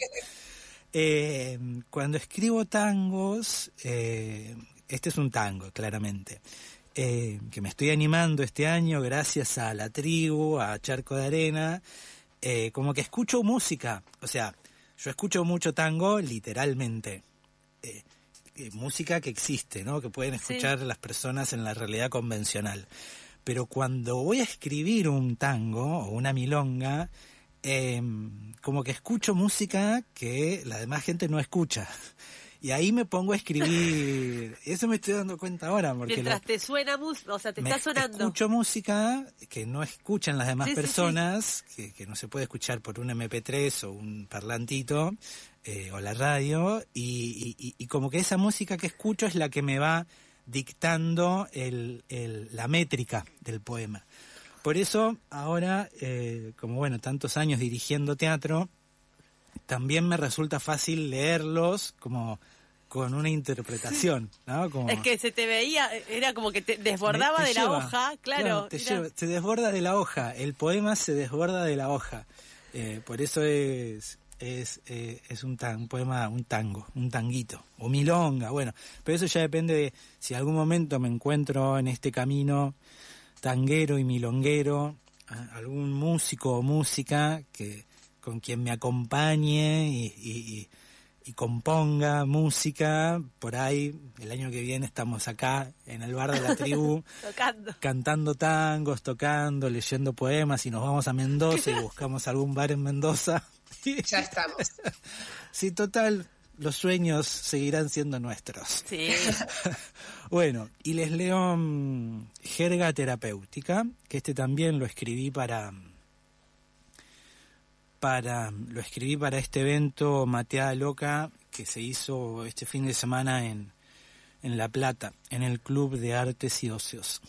Eh, cuando escribo tangos, eh, este es un tango, claramente, eh, que me estoy animando este año gracias a la tribu, a Charco de Arena, eh, como que escucho música, o sea, yo escucho mucho tango literalmente, eh, eh, música que existe, ¿no? Que pueden escuchar sí. las personas en la realidad convencional, pero cuando voy a escribir un tango o una milonga, Eh, como que escucho música que la demás gente no escucha. Y ahí me pongo a escribir. Eso me estoy dando cuenta ahora. Porque Mientras lo, te suena música, o sea, te está sonando. Escucho música que no escuchan las demás sí, personas, sí, sí. Que, que no se puede escuchar por un eme pe tres o un parlantito, eh, o la radio, y, y, y como que esa música que escucho es la que me va dictando el, el, la métrica del poema. Por eso ahora, eh, como bueno, tantos años dirigiendo teatro, también me resulta fácil leerlos como con una interpretación, ¿no? Como, es que se te veía, era como que te desbordaba te de lleva, la hoja, claro. claro te, lleva, te desborda de la hoja, el poema se desborda de la hoja. Eh, por eso es es eh, es un, tan, un poema, un tango, un tanguito, o milonga, bueno. Pero eso ya depende de si algún momento me encuentro en este camino tanguero y milonguero, algún músico o música que con quien me acompañe y, y, y componga música. Por ahí el año que viene estamos acá en el bar de la tribu tocando, cantando tangos, tocando, leyendo poemas, y nos vamos a Mendoza y buscamos algún bar en Mendoza. Ya estamos. Sí, total, los sueños seguirán siendo nuestros. Sí. Bueno, y les leo um, Jerga Terapéutica, que este también lo escribí para para lo escribí para este evento Mateada Loca que se hizo este fin de semana en en La Plata, en el Club de Artes y Ocios.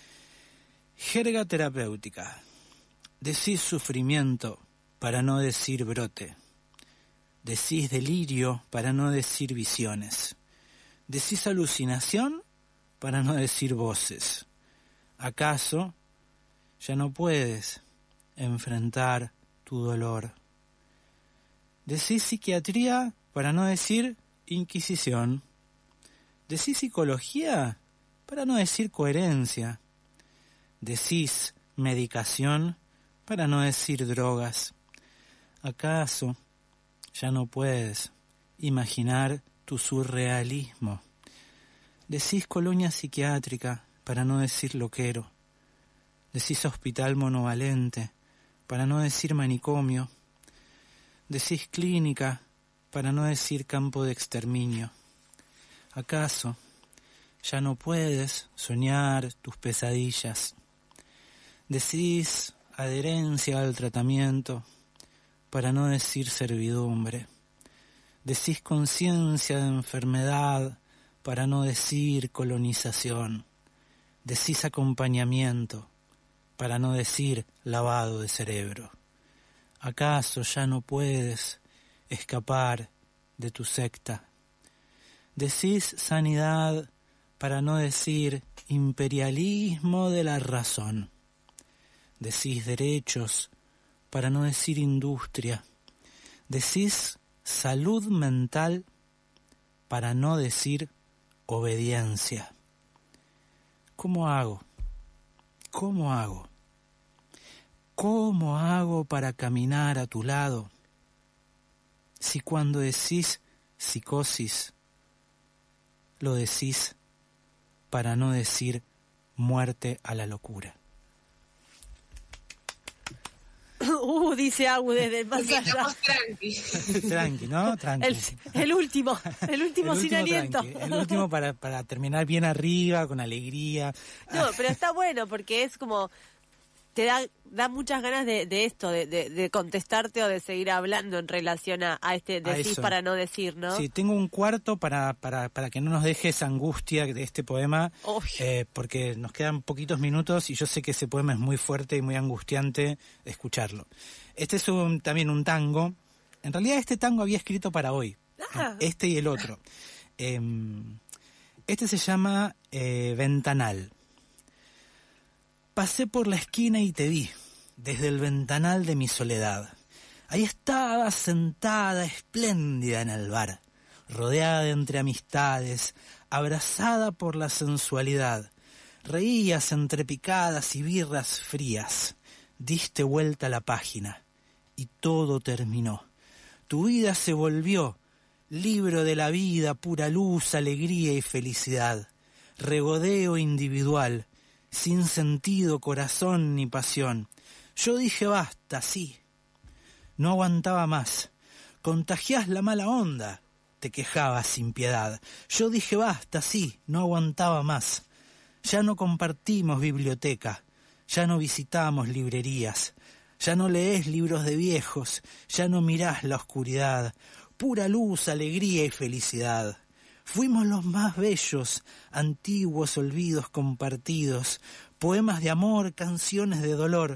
Jerga Terapéutica. Decís sufrimiento para no decir brote. Decís delirio para no decir visiones. Decís alucinación para no decir voces. ¿Acaso ya no puedes enfrentar tu dolor? Decís psiquiatría para no decir inquisición. Decís psicología para no decir coherencia. Decís medicación para no decir drogas. ¿Acaso ya no puedes imaginar tu surrealismo? Decís colonia psiquiátrica para no decir loquero. Decís hospital monovalente para no decir manicomio. Decís clínica para no decir campo de exterminio. ¿Acaso ya no puedes soñar tus pesadillas? Decís adherencia al tratamiento para no decir servidumbre. Decís conciencia de enfermedad para no decir colonización. Decís acompañamiento para no decir lavado de cerebro. ¿Acaso ya no puedes escapar de tu secta? Decís sanidad para no decir imperialismo de la razón. Decís derechos para no decir industria. Decís salud mental para no decir obediencia. ¿Cómo hago? ¿Cómo hago? ¿Cómo hago para caminar a tu lado? Si cuando decís psicosis, lo decís para no decir muerte a la locura. Uh, dice Agu desde el más allá. Tranqui. Tranqui, ¿no? Tranqui. El, el último, el último el sin último aliento. Tranqui. El último para, para terminar bien arriba, con alegría. No, pero está bueno porque es como te da da muchas ganas de, de esto, de, de, de contestarte o de seguir hablando en relación a, a este decir para no decir, ¿no? Sí, tengo un cuarto para, para, para que no nos deje esa angustia de este poema, eh, porque nos quedan poquitos minutos y yo sé que ese poema es muy fuerte y muy angustiante escucharlo. Este es un, también un tango. En realidad este tango había escrito para hoy, Ah. este y el otro. Eh, este se llama eh, Ventanal. Pasé por la esquina y te vi, desde el ventanal de mi soledad. Ahí estabas sentada, espléndida en el bar, rodeada entre amistades, abrazada por la sensualidad. Reías entre picadas y birras frías. Diste vuelta a la página y todo terminó. Tu vida se volvió libro de la vida, pura luz, alegría y felicidad. Regodeo individual, sin sentido, corazón ni pasión. Yo dije basta, sí. No aguantaba más. Contagiás la mala onda, te quejabas sin piedad. Yo dije basta, sí. No aguantaba más. Ya no compartimos biblioteca, ya no visitamos librerías, ya no lees libros de viejos, ya no mirás la oscuridad. Pura luz, alegría y felicidad. Fuimos los más bellos, antiguos olvidos compartidos, poemas de amor, canciones de dolor.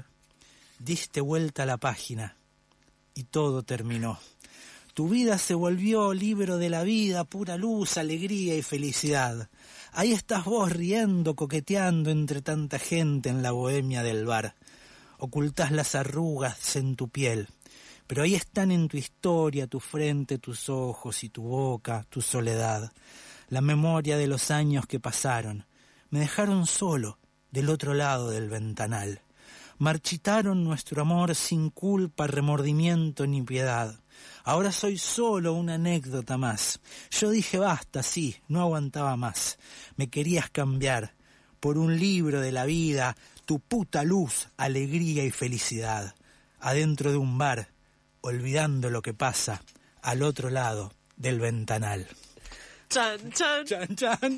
Diste vuelta a la página y todo terminó. Tu vida se volvió libro de la vida, pura luz, alegría y felicidad. Ahí estás vos riendo, coqueteando entre tanta gente en la bohemia del bar. Ocultás las arrugas en tu piel, pero ahí están en tu historia, tu frente, tus ojos y tu boca, tu soledad. La memoria de los años que pasaron. Me dejaron solo del otro lado del ventanal. Marchitaron nuestro amor sin culpa, remordimiento ni piedad. Ahora soy solo una anécdota más. Yo dije basta, sí, no aguantaba más. Me querías cambiar por un libro de la vida, tu puta luz, alegría y felicidad. Adentro de un bar, olvidando lo que pasa al otro lado del ventanal. Chan, chan. Chan, chan.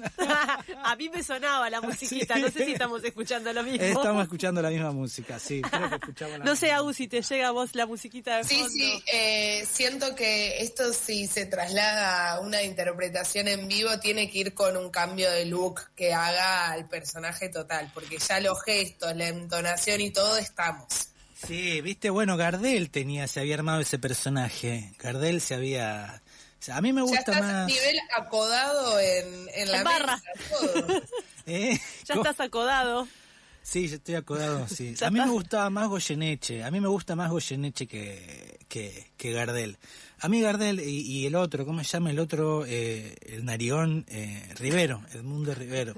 A mí me sonaba la musiquita, Sí. no sé si estamos escuchando lo mismo. Estamos escuchando la misma música, sí. Creo que escuchamos la No sé, Agus, si te llega a vos la musiquita de fondo. Sí, sí, eh, siento que esto si se traslada a una interpretación en vivo tiene que ir con un cambio de look que haga al personaje total, porque ya los gestos, la entonación y todo estamos. Sí, viste, bueno, Gardel tenía, se había armado ese personaje. Gardel se había... O sea, a mí me Ya gusta estás más... a nivel acodado en, en la En barra. mesa, todo. ¿Eh? Ya estás acodado. Sí, yo estoy acodado, sí. Ya A mí está. me gustaba más Goyeneche, a mí me gusta más Goyeneche que, que, que Gardel. A mí Gardel y, y el otro, ¿cómo se llama el otro? Eh, el narigón, eh, Rivero, Edmundo Rivero.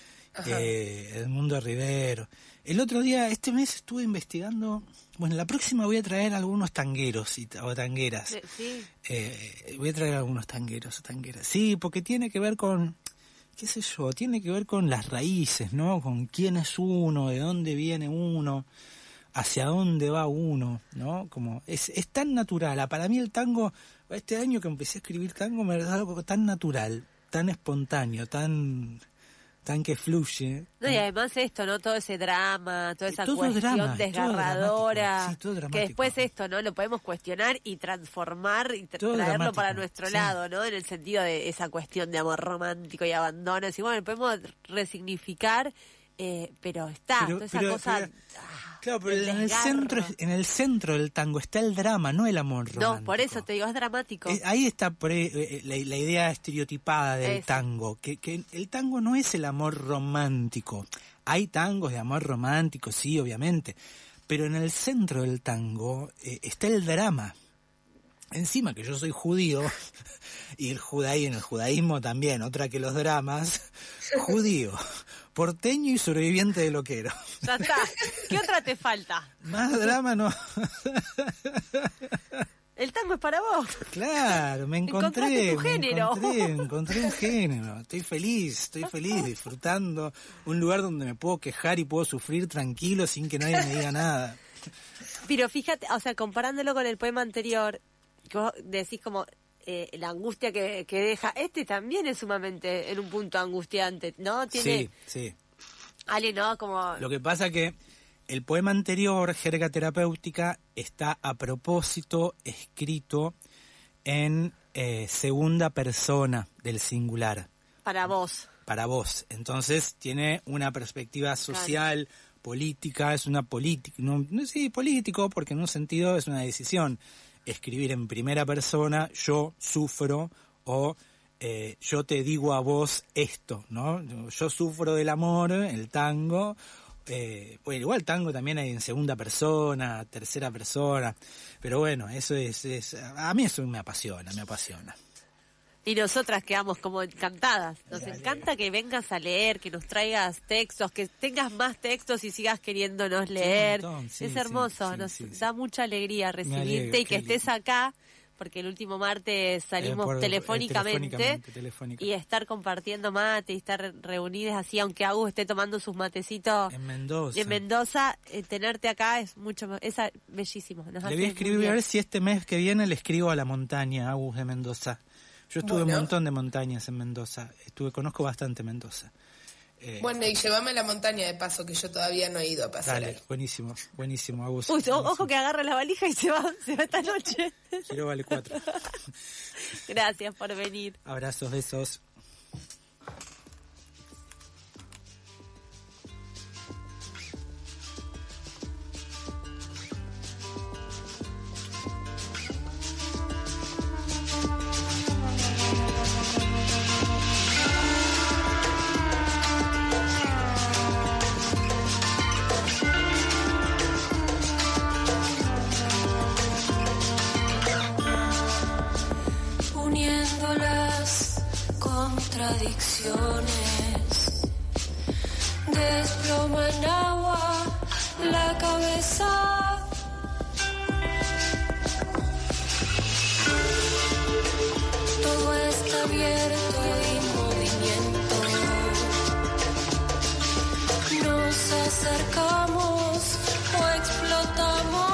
Eh, Edmundo Rivero. El otro día, este mes estuve investigando... Bueno, la próxima voy a traer algunos tangueros y, o tangueras. Sí. Eh, voy a traer algunos tangueros o tangueras. Sí, porque tiene que ver con, qué sé yo, tiene que ver con las raíces, ¿no? Con quién es uno, de dónde viene uno, hacia dónde va uno, ¿no? Como es, es tan natural. Para mí el tango, este año que empecé a escribir tango, me da algo tan natural, tan espontáneo, tan... tan que fluye. No, y además esto, ¿no? Todo ese drama, toda esa Todo cuestión drama, todo desgarradora, dramático, sí, todo que dramático. después esto, ¿no? Lo podemos cuestionar y transformar y tra- Todo traerlo dramático, para nuestro sí. lado, ¿no? En el sentido de esa cuestión de amor romántico y abandono. Así, bueno, podemos resignificar, eh, pero está, Pero- toda esa pero- cosa... pero- Claro, pero el en el desgarro. centro, en el centro del tango está el drama, no el amor romántico. No, por eso te digo, es dramático. Eh, ahí está por ahí, eh, la, la idea estereotipada del Eso. tango, que, que el tango no es el amor romántico. Hay tangos de amor romántico, sí, obviamente, pero en el centro del tango eh, está el drama. Encima que yo soy judío, y el judaí, en el judaísmo también, otra que los dramas, judío, porteño y sobreviviente de loquero. Ya está. ¿Qué otra te falta? Más drama no. El tango es para vos. Claro, me encontré, Encontraste tu me género. encontré, encontré un género. Estoy feliz, estoy feliz, disfrutando un lugar donde me puedo quejar y puedo sufrir tranquilo sin que nadie me diga nada. Pero fíjate, o sea, comparándolo con el poema anterior, que vos decís como eh, la angustia que, que deja, este también es sumamente en un punto angustiante, ¿no? Tiene, Sí, sí. Ale, ¿no? Como... Lo que pasa que el poema anterior, Jerga Terapéutica, está a propósito escrito en eh, segunda persona del singular. Para vos. Para vos. Entonces tiene una perspectiva social, claro, política, es una política, no, no sí, político, porque en un sentido es una decisión. Escribir en primera persona, yo sufro, o eh, yo te digo a vos esto, ¿no? Yo sufro del amor, el tango. Eh, bueno, igual tango también hay en segunda persona, tercera persona, pero bueno, eso es, es a mí eso me apasiona, me apasiona. Y nosotras quedamos como encantadas. Nos Dale. encanta que vengas a leer, que nos traigas textos, que tengas más textos y sigas queriéndonos leer. Sí, montón, sí, es hermoso, sí, sí, nos sí, da sí. mucha alegría recibirte alegro, y que estés lindo. acá, porque el último martes salimos eh, por, telefónicamente, eh, telefónicamente, telefónicamente y estar compartiendo mate y estar reunidas así, aunque Agus esté tomando sus matecitos en Mendoza. En Mendoza, eh, tenerte acá es mucho es bellísimo. Nos le voy a escribir a ver si este mes que viene le escribo a la montaña, Agus de Mendoza. Yo estuve bueno. un montón de montañas en Mendoza, estuve conozco bastante Mendoza. Eh, bueno, y llévame a la montaña de paso, que yo todavía no he ido a pasar. Dale, buenísimo, buenísimo, Agus. Uy, buenísimo. Ojo que agarra la valija y se va, se va esta noche. Quiero vale cuatro. Gracias por venir. Abrazos, besos. Contradicciones desploman agua la cabeza. Todo está abierto y movimiento. Nos acercamos o explotamos.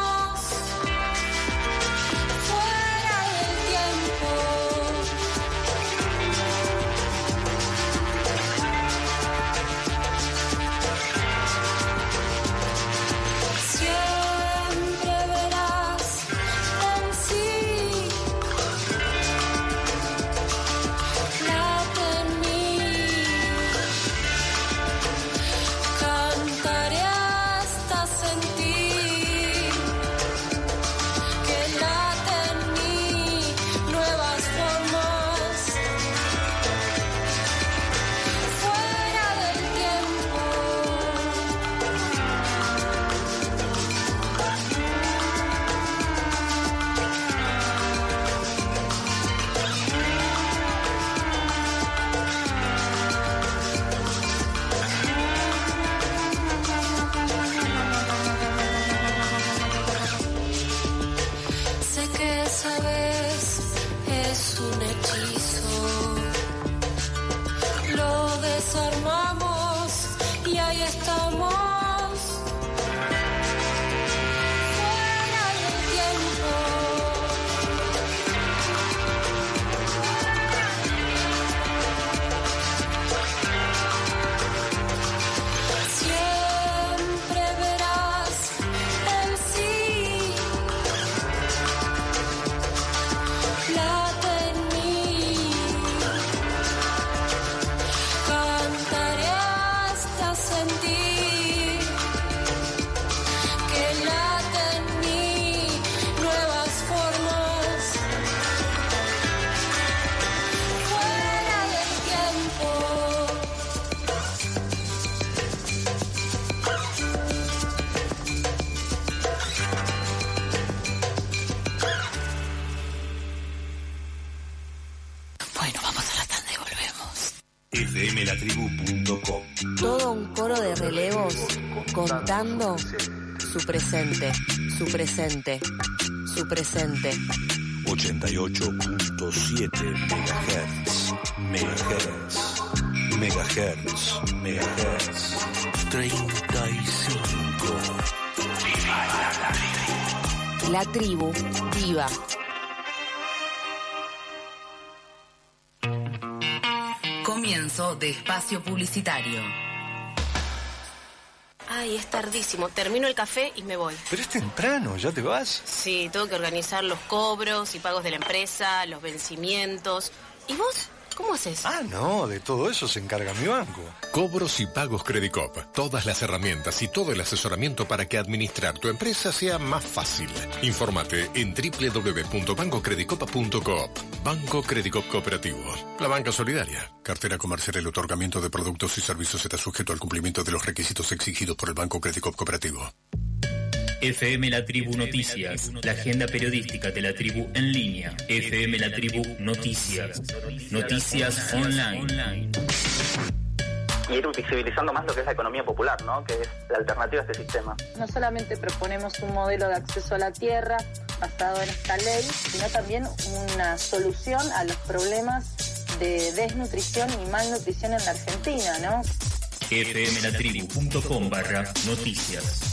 f m la tribu punto com. Todo un coro de relevos contando su presente, su presente, su presente. ochenta y ocho punto siete megahertz, megahertz, megahertz, megahertz, treinta y cinco. Viva la tribu. La tribu, viva. Comienzo de espacio publicitario. Ay, es tardísimo. Termino el café y me voy. Pero es temprano, ¿ya te vas? Sí, tengo que organizar los cobros y pagos de la empresa, los vencimientos. ¿Y vos? ¿Cómo haces? Ah, no, de todo eso se encarga mi banco. Cobros y pagos Credicop. Todas las herramientas y todo el asesoramiento para que administrar tu empresa sea más fácil. Infórmate en doble u doble u doble u punto banco credicop punto coop. Banco Credicop Cooperativo. La banca solidaria. Cartera comercial. El otorgamiento de productos y servicios está sujeto al cumplimiento de los requisitos exigidos por el Banco Credicop Cooperativo. F M La Tribu Noticias, la agenda periodística de la tribu en línea. F M La Tribu Noticias, noticias online. Y ir visibilizando más lo que es la economía popular, ¿no? Que es la alternativa a este sistema. No solamente proponemos un modelo de acceso a la tierra basado en esta ley, sino también una solución a los problemas de desnutrición y malnutrición en la Argentina, ¿no? F M La Tribu punto com barra noticias.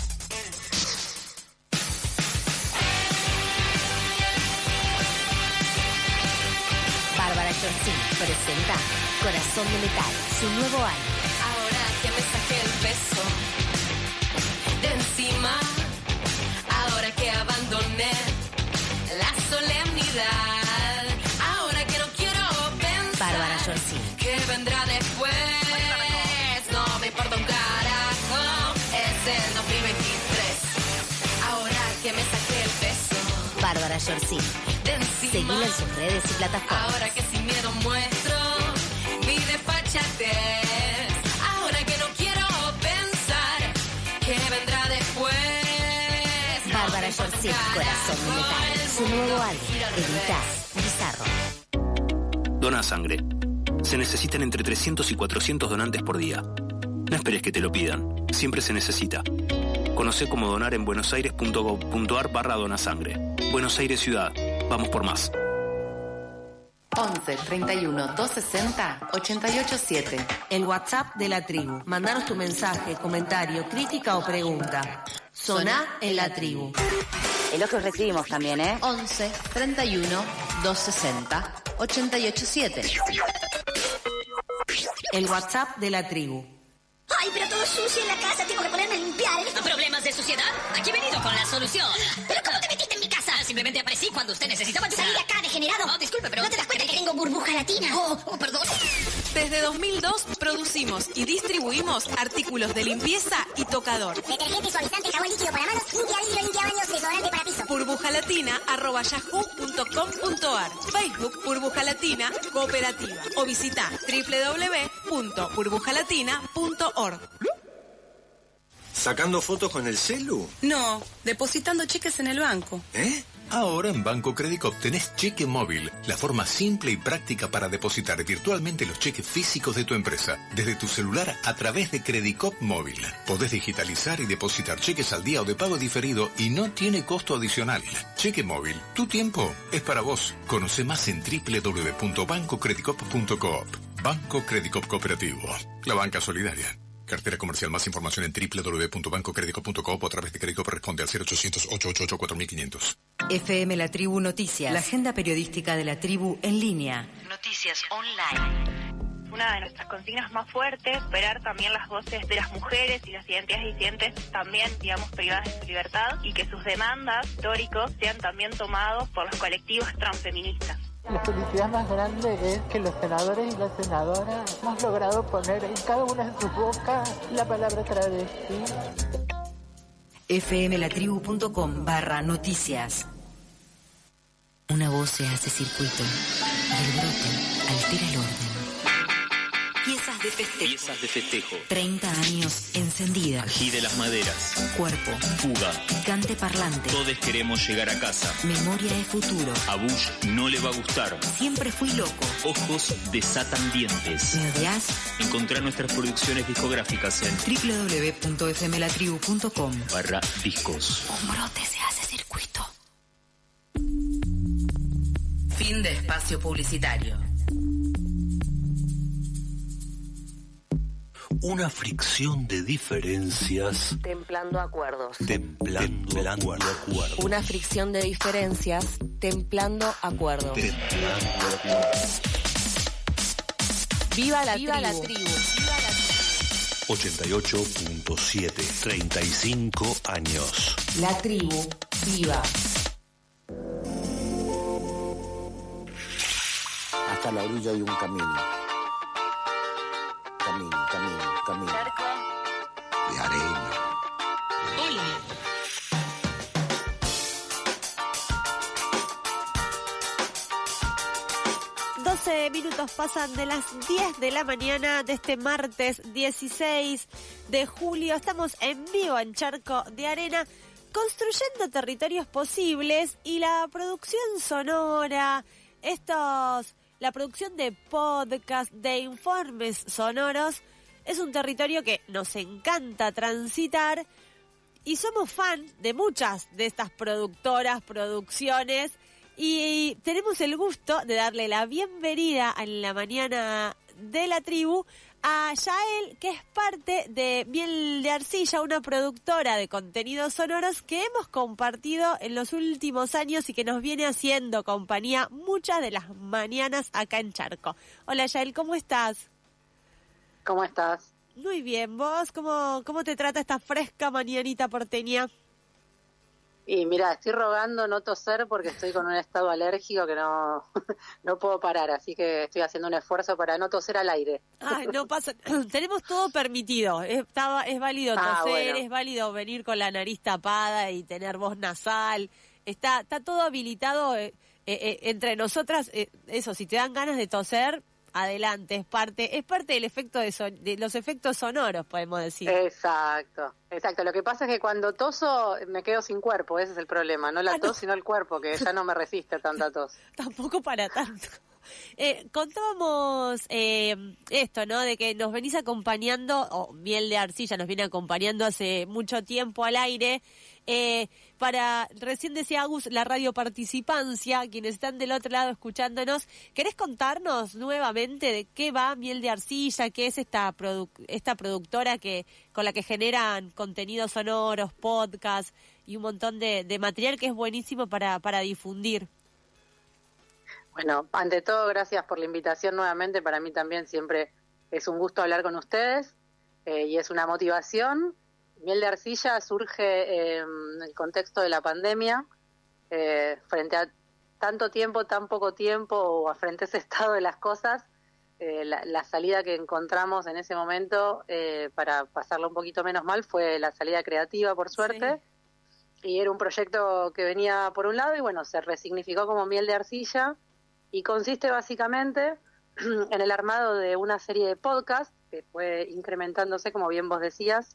Bárbara Jorcín presenta Corazón de Metal, su nuevo álbum. Ahora que me saqué el peso de encima, ahora que abandoné la solemnidad, ahora que no quiero pensar Bárbara Jorcín. que vendrá después, no me importa un carajo, es el dos mil veintitrés. Ahora que me saqué el peso Bárbara Jorcín. Seguila en sus redes y plataformas. Ahora que sin miedo muestro mi desfachatez. Ahora que no quiero pensar que vendrá después. Bárbara Jorcín, Corazón de Metal, su nuevo álbum. Editas Bizarro. Dona sangre. Se necesitan entre trescientos y cuatrocientos donantes por día. No esperes que te lo pidan. Siempre se necesita. Conoce cómo donar en buenosaires punto gov punto ar barra donasangre. Buenos Aires Ciudad. Vamos por más. once, treinta y uno, doscientos sesenta, ochenta y ocho siete. El WhatsApp de la tribu. Mandanos tu mensaje, comentario, crítica o pregunta. Soná en la tribu. Elogios recibimos también, ¿eh? once, treinta y uno, doscientos sesenta, ochenta y ocho siete. El WhatsApp de la tribu. Ay, pero todo sucio en la casa, tengo que ponerme a limpiar. ¿Problemas de suciedad? Aquí he venido con la solución. ¿Pero cómo te metiste en mi casa? Simplemente aparecí cuando usted necesitaba ayuda. Salí de acá, degenerado. No, disculpe, pero... ¿No te das cuenta que tengo burbuja latina? Oh, oh, perdón. Desde dos mil dos producimos y distribuimos artículos de limpieza y tocador. Detergente, suavizante, jabón líquido para manos, limpia vidrio, limpia baños, desodorante para piso. Burbuja Latina arroba yahoo punto com punto ar. Facebook Burbuja Latina Cooperativa. O visita doble u doble u doble u punto burbuja latina punto org. ¿Sacando fotos con el celu? No, depositando cheques en el banco. ¿Eh? Ahora en Banco Credicop tenés cheque móvil, la forma simple y práctica para depositar virtualmente los cheques físicos de tu empresa, desde tu celular a través de Credicop Móvil. Podés digitalizar y depositar cheques al día o de pago diferido y no tiene costo adicional. Cheque móvil, tu tiempo es para vos. Conoce más en doble u doble u doble u punto banco credicop punto coop. Banco Credicop Cooperativo, la banca solidaria. Cartera comercial. Más información en doble u doble u doble u punto banco credicop punto coop o a través de Credicop. Responde al cero ochocientos, ochocientos ochenta y ocho, cuatro mil quinientos. F M La Tribu Noticias, la agenda periodística de la tribu en línea. Noticias online. Una de nuestras consignas más fuertes, superar también las voces de las mujeres y las identidades disidentes también, digamos, privadas de su libertad, y que sus demandas históricos sean también tomados por los colectivos transfeministas. La felicidad más grande es que los senadores y las senadoras hemos logrado poner en cada una de sus bocas la palabra travesti. F M La Tribu punto com barra noticias. Una voz se hace circuito y el brote altera el orden. Piezas de festejo. Piezas de festejo. treinta años encendida. Ají de las maderas. Cuerpo. Fuga. Cante parlante. Todos queremos llegar a casa. Memoria de futuro. A Bush no le va a gustar. Siempre fui loco. Ojos desatan dientes. ¿Me odias? Encontrá nuestras producciones discográficas en doble u doble u doble u punto f m la tribu punto com barra discos. Un brote se hace circuito. Fin de espacio publicitario. Una fricción de diferencias. Templando acuerdos. Templando, templando acuerdos. Una fricción de diferencias. Templando acuerdos. Templando acuerdos. ¡Viva la ¡Viva tribu! la tribu! ochenta y ocho punto siete, treinta y cinco años. La tribu, viva. Hasta la orilla hay un camino. Camino, camino, camino. Charco de arena. Hola. doce minutos pasan de las diez de la mañana de este martes dieciséis de julio. Estamos en vivo en Charco de Arena, construyendo territorios posibles y la producción sonora, estos, la producción de podcast, de informes sonoros, es un territorio que nos encanta transitar y somos fan de muchas de estas productoras, producciones. Y tenemos el gusto de darle la bienvenida en la mañana de la tribu a Yael, que es parte de Miel de Arcilla, una productora de contenidos sonoros que hemos compartido en los últimos años y que nos viene haciendo compañía muchas de las mañanas acá en Charco. Hola Yael, ¿cómo estás? ¿Cómo estás? Muy bien, ¿vos? ¿Cómo, cómo te trata esta fresca mañanita porteña? Y mira, estoy rogando no toser porque estoy con un estado alérgico que no, no puedo parar, así que estoy haciendo un esfuerzo para no toser al aire. Ay, no pasa, tenemos todo permitido, es, es válido toser, ah, bueno. Es válido venir con la nariz tapada y tener voz nasal, está está todo habilitado eh, eh, entre nosotras, eh, eso, si te dan ganas de toser, adelante, es parte es parte del efecto de, son, de los efectos sonoros, podemos decir. Exacto, exacto. Lo que pasa es que cuando toso me quedo sin cuerpo, ese es el problema. No la ah, tos, no. sino el cuerpo, que ya no me resiste tanta tos. Tampoco para tanto. Eh, contábamos eh, esto, ¿no? De que nos venís acompañando, o oh, Miel de Arcilla nos viene acompañando hace mucho tiempo al aire. Eh, para, recién decía Agus, la radio participancia, quienes están del otro lado escuchándonos, ¿querés contarnos nuevamente de qué va Miel de Arcilla? ¿Qué es esta produ- esta productora que con la que generan contenidos sonoros, podcasts y un montón de, de material que es buenísimo para, para difundir? Bueno, ante todo, gracias por la invitación nuevamente. Para mí también siempre es un gusto hablar con ustedes eh, y es una motivación. Miel de Arcilla surge eh, en el contexto de la pandemia, eh, frente a tanto tiempo, tan poco tiempo, o frente a ese estado de las cosas. Eh, la, la salida que encontramos en ese momento eh, para pasarlo un poquito menos mal fue la salida creativa, por suerte. Sí. Y era un proyecto que venía por un lado y bueno, se resignificó como Miel de Arcilla y consiste básicamente en el armado de una serie de podcasts que fue incrementándose, como bien vos decías,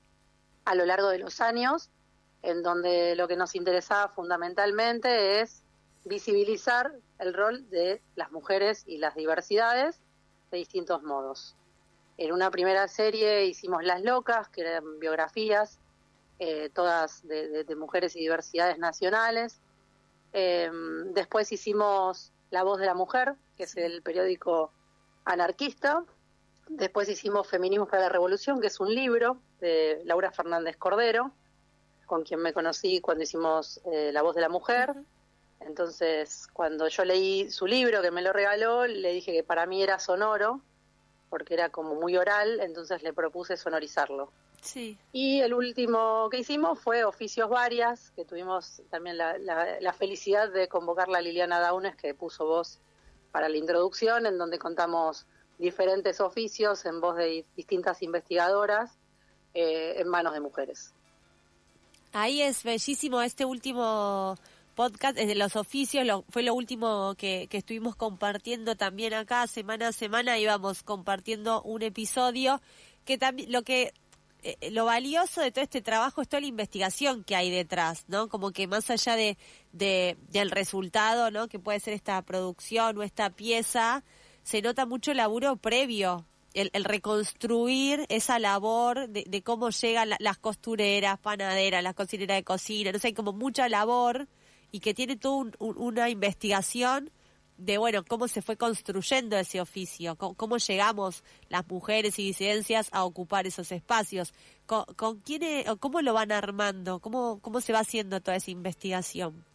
a lo largo de los años, en donde lo que nos interesaba fundamentalmente es visibilizar el rol de las mujeres y las diversidades de distintos modos. En una primera serie hicimos Las Locas, que eran biografías, eh, todas de, de, de mujeres y diversidades nacionales. Eh, después hicimos La Voz de la Mujer, que es el periódico anarquista. Después hicimos Feminismo para la Revolución, que es un libro de Laura Fernández Cordero, con quien me conocí cuando hicimos eh, La Voz de la Mujer. Uh-huh. Entonces, cuando yo leí su libro, que me lo regaló, le dije que para mí era sonoro, porque era como muy oral, entonces le propuse sonorizarlo. Sí. Y el último que hicimos fue Oficios Varias, que tuvimos también la, la, la felicidad de convocarla a Liliana Daunes, que puso voz para la introducción, en donde contamos diferentes oficios en voz de distintas investigadoras eh, en manos de mujeres. Ahí es bellísimo este último podcast, es de los oficios, lo, fue lo último que, que estuvimos compartiendo también acá, semana a semana íbamos compartiendo un episodio, que también lo que eh, lo valioso de todo este trabajo es toda la investigación que hay detrás, ¿no? Como que más allá de, de del resultado, ¿no? Que puede ser esta producción o esta pieza, se nota mucho el laburo previo, el, el reconstruir esa labor de, de cómo llegan la, las costureras, panaderas, las cocineras de cocina, no sé, hay como mucha labor y que tiene toda un, un, una investigación de, bueno, cómo se fue construyendo ese oficio, cómo, cómo llegamos las mujeres y disidencias a ocupar esos espacios, con, con quién, o cómo lo van armando, cómo, cómo se va haciendo toda esa investigación.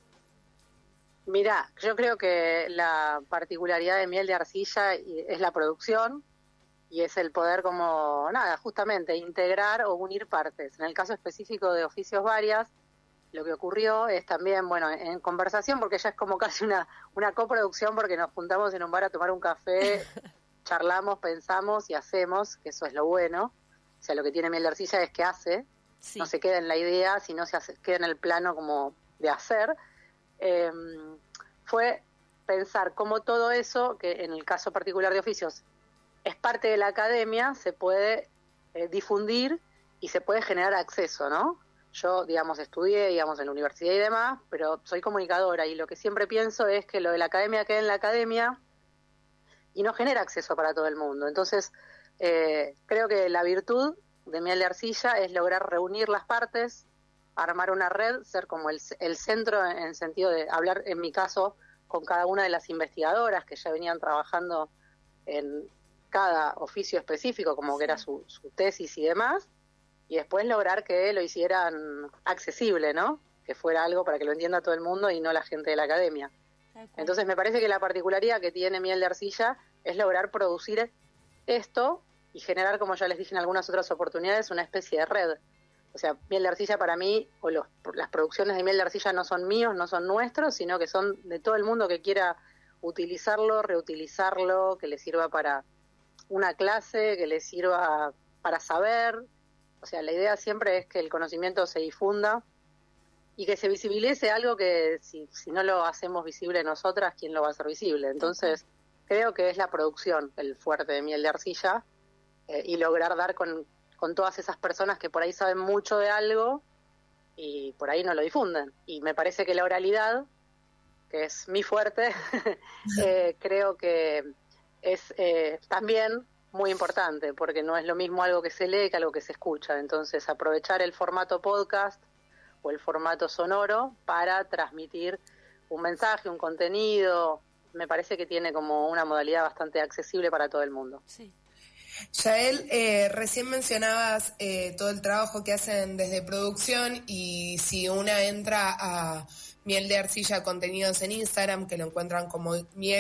Mira, yo creo que la particularidad de Miel de Arcilla es la producción. y es el poder como, nada, justamente integrar o unir partes. En el caso específico de Oficios Varias, lo que ocurrió es también, bueno, en conversación, porque ya es como casi una, una coproducción, porque nos juntamos en un bar a tomar un café, charlamos, pensamos y hacemos, que eso es lo bueno. O sea, lo que tiene Miel de Arcilla es que hace, sí. No se queda en la idea, sino se hace, queda en el plano como de hacer. Eh, fue pensar cómo todo eso, que en el caso particular de Oficios es parte de la academia, se puede eh, difundir y se puede generar acceso, ¿no? Yo, digamos, estudié, digamos, en la universidad y demás, pero soy comunicadora y lo que siempre pienso es que lo de la academia queda en la academia y no genera acceso para todo el mundo. Entonces, eh, creo que la virtud de Miel de Arcilla es lograr reunir las partes, armar una red, ser como el, el centro en el sentido de hablar, en mi caso, con cada una de las investigadoras que ya venían trabajando en cada oficio específico, como que era su, su tesis y demás, y después lograr que lo hicieran accesible, ¿no? Que fuera algo para que lo entienda todo el mundo y no la gente de la academia. Entonces me parece que la particularidad que tiene Miel de Arcilla es lograr producir esto y generar, como ya les dije en algunas otras oportunidades, una especie de red. O sea, Miel de Arcilla para mí, o los, las producciones de Miel de Arcilla no son míos, no son nuestros, sino que son de todo el mundo que quiera utilizarlo, reutilizarlo, que le sirva para una clase, que le sirva para saber. O sea, la idea siempre es que el conocimiento se difunda y que se visibilice algo que si, si no lo hacemos visible nosotras, ¿quién lo va a hacer visible? Entonces, creo que es la producción el fuerte de Miel de Arcilla eh, y lograr dar con, con todas esas personas que por ahí saben mucho de algo y por ahí no lo difunden. Y me parece que la oralidad, que es mi fuerte, eh, creo que es eh, también muy importante, porque no es lo mismo algo que se lee que algo que se escucha. Entonces, aprovechar el formato podcast o el formato sonoro para transmitir un mensaje, un contenido, me parece que tiene como una modalidad bastante accesible para todo el mundo. Sí. Yael, eh, recién mencionabas eh, todo el trabajo que hacen desde producción, y si una entra a Miel de Arcilla Contenidos en Instagram, que lo encuentran como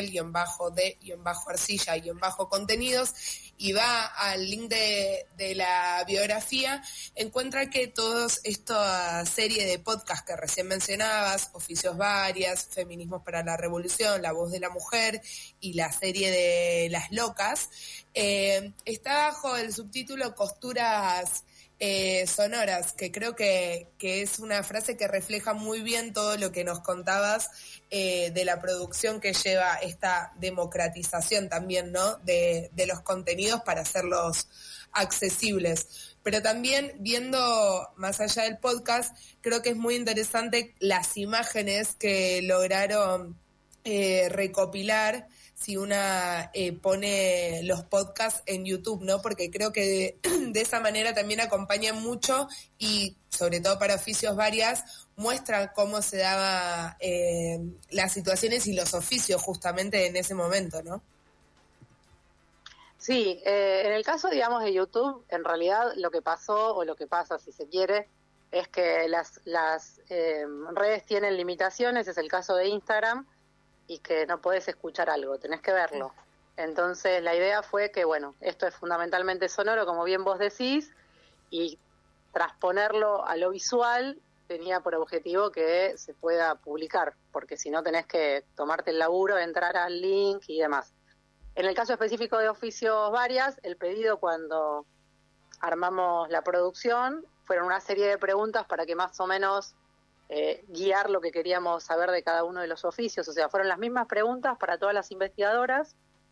miel-de-arcilla-contenidos, y va al link de, de la biografía, encuentra que toda esta serie de podcasts que recién mencionabas, Oficios Varias, Feminismos para la Revolución, La Voz de la Mujer y la serie de Las Locas, eh, está bajo el subtítulo Costuras Eh, sonoras, que creo que, que es una frase que refleja muy bien todo lo que nos contabas eh, de la producción que lleva esta democratización también, ¿no? De, de los contenidos para hacerlos accesibles. Pero también, viendo más allá del podcast, creo que es muy interesante las imágenes que lograron eh, recopilar si una eh, pone los podcasts en YouTube, ¿no? Porque creo que de, de esa manera también acompañan mucho y, sobre todo para Oficios Varias, muestran cómo se daban eh, las situaciones y los oficios justamente en ese momento, ¿no? Sí, eh, en el caso, digamos, de YouTube, en realidad lo que pasó, o lo que pasa, si se quiere, es que las, las eh, redes tienen limitaciones, es el caso de Instagram, y que no podés escuchar algo, tenés que verlo. Entonces la idea fue que, bueno, esto es fundamentalmente sonoro, como bien vos decís, y transponerlo a lo visual tenía por objetivo que se pueda publicar, porque si no tenés que tomarte el laburo, entrar al link y demás. En el caso específico de Oficios Varias, el pedido cuando armamos la producción fueron una serie de preguntas para que más o menos Eh, guiar lo que queríamos saber de cada uno de los oficios. O sea, fueron las mismas preguntas para todas las investigadoras.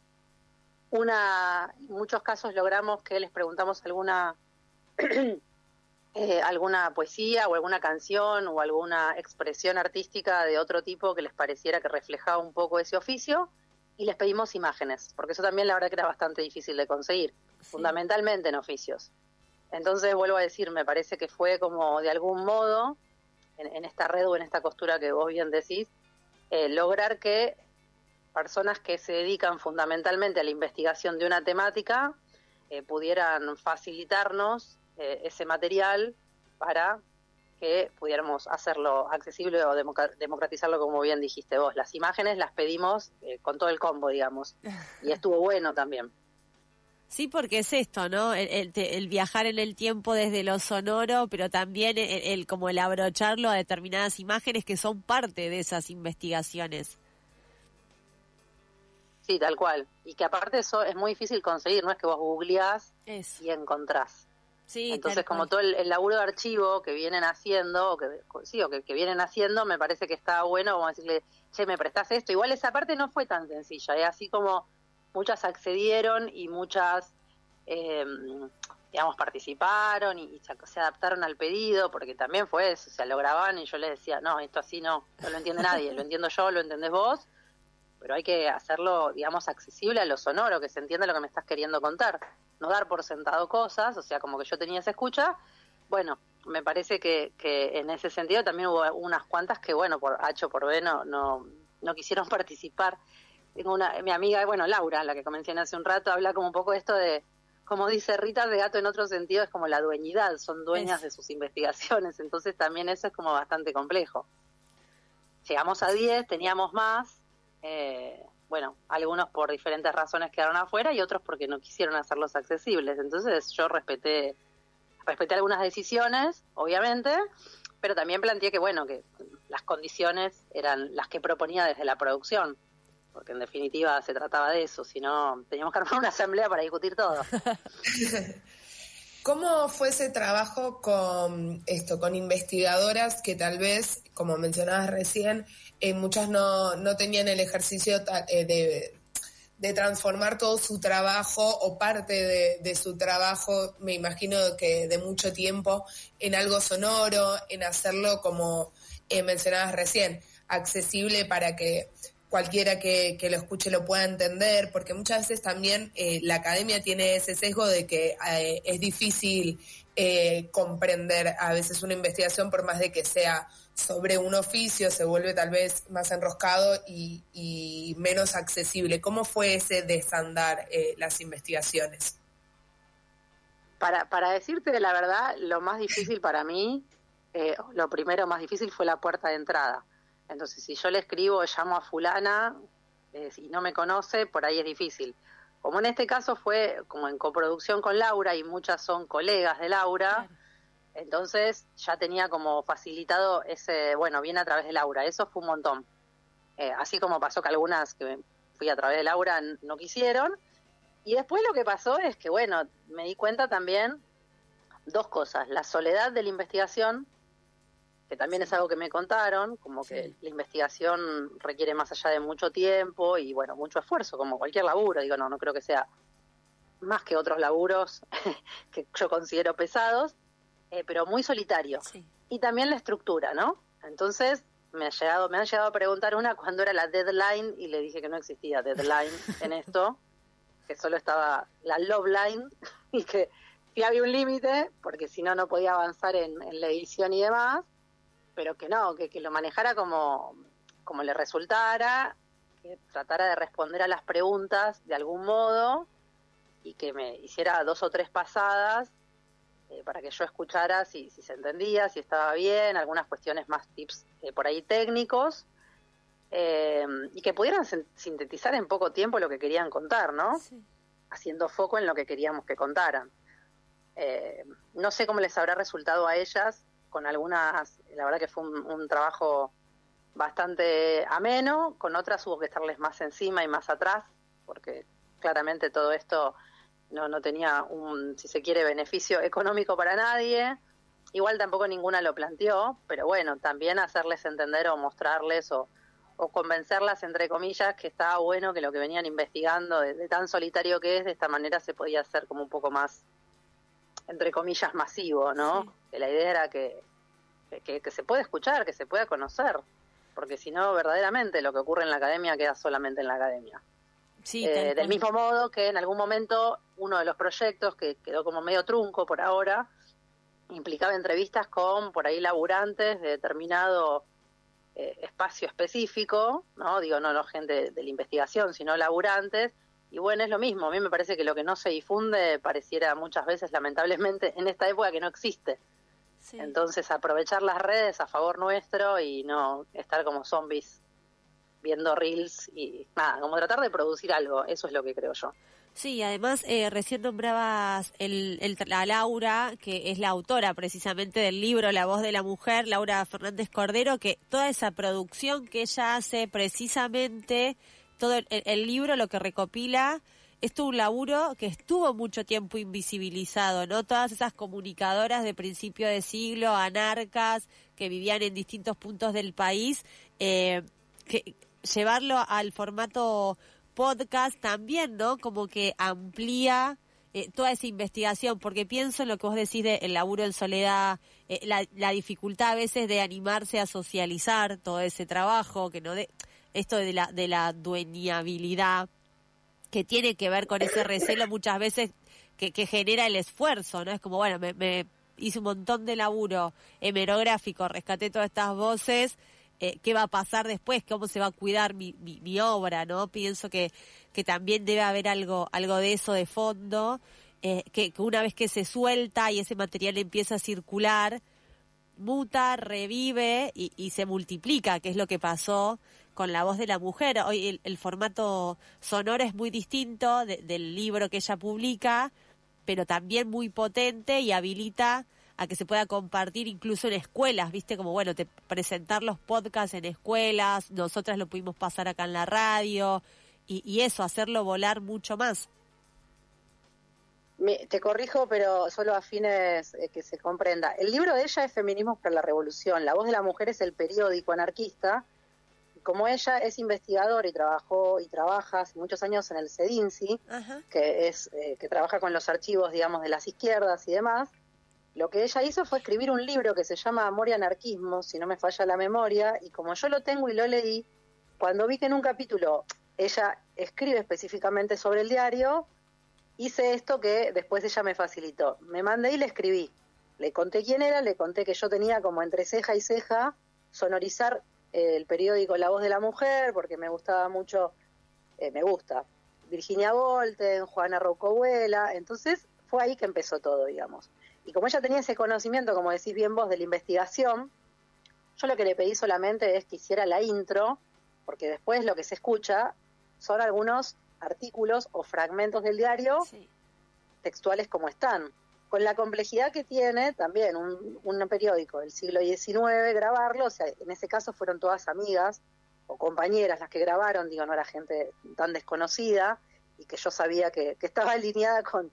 Una, en muchos casos logramos que les preguntamos alguna eh, alguna poesía o alguna canción o alguna expresión artística de otro tipo que les pareciera que reflejaba un poco ese oficio, y les pedimos imágenes, porque eso también la verdad que era bastante difícil de conseguir, sí. Fundamentalmente en oficios. Entonces, vuelvo a decir, me parece que fue como de algún modo En, en esta red o en esta costura que vos bien decís, eh, lograr que personas que se dedican fundamentalmente a la investigación de una temática eh, pudieran facilitarnos eh, ese material para que pudiéramos hacerlo accesible o democratizarlo, como bien dijiste vos. Las imágenes las pedimos eh, con todo el combo, digamos, y estuvo bueno también. Sí, porque es esto, ¿no? El, el, el viajar en el tiempo desde lo sonoro, pero también el, el como el abrocharlo a determinadas imágenes que son parte de esas investigaciones. Sí, tal cual. Y que aparte eso es muy difícil conseguir, no es que vos googleás eso. y encontrás. Sí, entonces como todo el, el laburo de archivo que vienen haciendo, o que sí, o que, que vienen haciendo, me parece que está bueno como decirle, che, me prestás esto. Igual esa parte no fue tan sencilla, ¿eh? Así como muchas accedieron y muchas, eh, digamos, participaron y, y se, se adaptaron al pedido, porque también fue eso, o sea, lo grababan y yo les decía, no, esto así no, no lo entiende nadie, lo entiendo yo, lo entendés vos, pero hay que hacerlo, digamos, accesible a lo sonoro, que se entienda lo que me estás queriendo contar. No dar por sentado cosas, o sea, como que yo tenía esa escucha. Bueno, me parece que, que en ese sentido también hubo unas cuantas que, bueno, por H o por B no, no, no quisieron participar. Tengo una, mi amiga, bueno, Laura, la que mencioné hace un rato, habla como un poco de esto de, como dice Rita de Gato en otro sentido, es como la dueñidad, son dueñas es. de sus investigaciones, entonces también eso es como bastante complejo. Llegamos a diez, teníamos más, eh, bueno, algunos por diferentes razones quedaron afuera y otros porque no quisieron hacerlos accesibles. Entonces yo respeté respeté algunas decisiones, obviamente, pero también planteé que, bueno, que las condiciones eran las que proponía desde la producción, porque en definitiva se trataba de eso, si no teníamos que armar una asamblea para discutir todo. ¿Cómo fue ese trabajo con esto, con investigadoras que tal vez, como mencionabas recién, eh, muchas no, no tenían el ejercicio eh, de, de transformar todo su trabajo o parte de, de su trabajo, me imagino que de mucho tiempo, en algo sonoro, en hacerlo como eh, mencionabas recién, accesible para que cualquiera que, que lo escuche lo pueda entender, porque muchas veces también eh, la academia tiene ese sesgo de que eh, es difícil eh, comprender a veces una investigación, por más de que sea sobre un oficio, se vuelve tal vez más enroscado y, y menos accesible. ¿Cómo fue ese desandar eh, las investigaciones? Para, para decirte la verdad, lo más difícil para mí, eh, lo primero más difícil fue la puerta de entrada. Entonces, si yo le escribo, llamo a fulana, eh, si no me conoce, por ahí es difícil. Como en este caso fue como en coproducción con Laura y muchas son colegas de Laura, claro. Entonces ya tenía como facilitado ese, bueno, viene a través de Laura, eso fue un montón. Eh, así como pasó que algunas que fui a través de Laura no quisieron. Y después lo que pasó es que, bueno, me di cuenta también dos cosas, la soledad de la investigación, que también es algo que me contaron, como que sí. La investigación requiere más allá de mucho tiempo y, bueno, mucho esfuerzo, como cualquier laburo. Digo, no, no creo que sea más que otros laburos que yo considero pesados, eh, pero muy solitario. Sí. Y también la estructura, ¿no? Entonces, me, ha llegado, me han llegado a preguntar una cuándo era la deadline y le dije que no existía deadline en esto, que solo estaba la love line y que sí había un límite, porque si no, no podía avanzar en, en la edición y demás. Pero que no, que, que lo manejara como, como le resultara, que tratara de responder a las preguntas de algún modo y que me hiciera dos o tres pasadas eh, para que yo escuchara si, si se entendía, si estaba bien, algunas cuestiones más tips eh, por ahí técnicos, eh, y que pudieran sintetizar en poco tiempo lo que querían contar, ¿no? Sí. Haciendo foco en lo que queríamos que contaran. Eh, no sé cómo les habrá resultado a ellas, con algunas, la verdad que fue un, un trabajo bastante ameno, con otras hubo que estarles más encima y más atrás, porque claramente todo esto no, no tenía un, si se quiere, beneficio económico para nadie. Igual tampoco ninguna lo planteó, pero bueno, también hacerles entender o mostrarles o, o convencerlas, entre comillas, que estaba bueno que lo que venían investigando, de, de tan solitario que es, de esta manera se podía hacer como un poco más, entre comillas, masivo, ¿no? Sí. Que la idea era que, que, que se pueda escuchar, que se pueda conocer, porque si no, verdaderamente lo que ocurre en la academia queda solamente en la academia. Sí, eh, del mismo modo que en algún momento uno de los proyectos, que quedó como medio trunco por ahora, implicaba entrevistas con, por ahí, laburantes de determinado eh, espacio específico, ¿no? Digo, no, no gente de la investigación, sino laburantes. Y bueno, es lo mismo, a mí me parece que lo que no se difunde pareciera muchas veces, lamentablemente, en esta época que no existe. Sí. Entonces, aprovechar las redes a favor nuestro y no estar como zombies viendo reels y nada, como tratar de producir algo, eso es lo que creo yo. Sí, además eh, recién nombrabas el, el, a Laura, que es la autora precisamente del libro La voz de la mujer, Laura Fernández Cordero, que toda esa producción que ella hace precisamente, todo el, el libro lo que recopila, es todo un laburo que estuvo mucho tiempo invisibilizado, ¿no? Todas esas comunicadoras de principio de siglo, anarcas, que vivían en distintos puntos del país, eh, que llevarlo al formato podcast también, ¿no? Como que amplía eh, toda esa investigación, porque pienso en lo que vos decís de el laburo en soledad, eh, la, la dificultad a veces de animarse a socializar todo ese trabajo, que no de esto de la de la dueñabilidad, que tiene que ver con ese recelo muchas veces que, que genera el esfuerzo, ¿no? Es como, bueno, me, me hice un montón de laburo hemerográfico, rescaté todas estas voces, eh, ¿qué va a pasar después? ¿Cómo se va a cuidar mi, mi, mi obra, no? Pienso que, que también debe haber algo, algo de eso de fondo, eh, que, que una vez que se suelta y ese material empieza a circular, muta, revive y, y se multiplica, que es lo que pasó con La voz de la mujer. Hoy el, el formato sonoro es muy distinto de, del libro que ella publica, pero también muy potente y habilita a que se pueda compartir incluso en escuelas, ¿viste? Como, bueno, te, presentar los podcasts en escuelas, nosotras lo pudimos pasar acá en la radio, y, y eso, hacerlo volar mucho más. Me, te corrijo, pero solo a fines eh, que se comprenda. El libro de ella es Feminismos para la Revolución. La voz de la mujer es el periódico anarquista. Como ella es investigadora y trabajó y trabaja hace muchos años en el CEDINCI, Ajá. que es eh, que trabaja con los archivos, digamos, de las izquierdas y demás, lo que ella hizo fue escribir un libro que se llama Amor y Anarquismo, si no me falla la memoria, y como yo lo tengo y lo leí, cuando vi que en un capítulo ella escribe específicamente sobre el diario, hice esto que después ella me facilitó. Me mandé y le escribí. Le conté quién era, le conté que yo tenía como entre ceja y ceja sonorizar eh, el periódico La Voz de la Mujer, porque me gustaba mucho, eh, me gusta, Virginia Volten, Juana Roucobuela. Entonces fue ahí que empezó todo, digamos. Y como ella tenía ese conocimiento, como decís bien vos, de la investigación, yo lo que le pedí solamente es que hiciera la intro, porque después lo que se escucha son algunos artículos o fragmentos del diario, sí, textuales como están, con la complejidad que tiene también un, un periódico del siglo diecinueve, grabarlo. O sea, en ese caso fueron todas amigas o compañeras las que grabaron, digo, no era gente tan desconocida, y que yo sabía que, que estaba alineada con,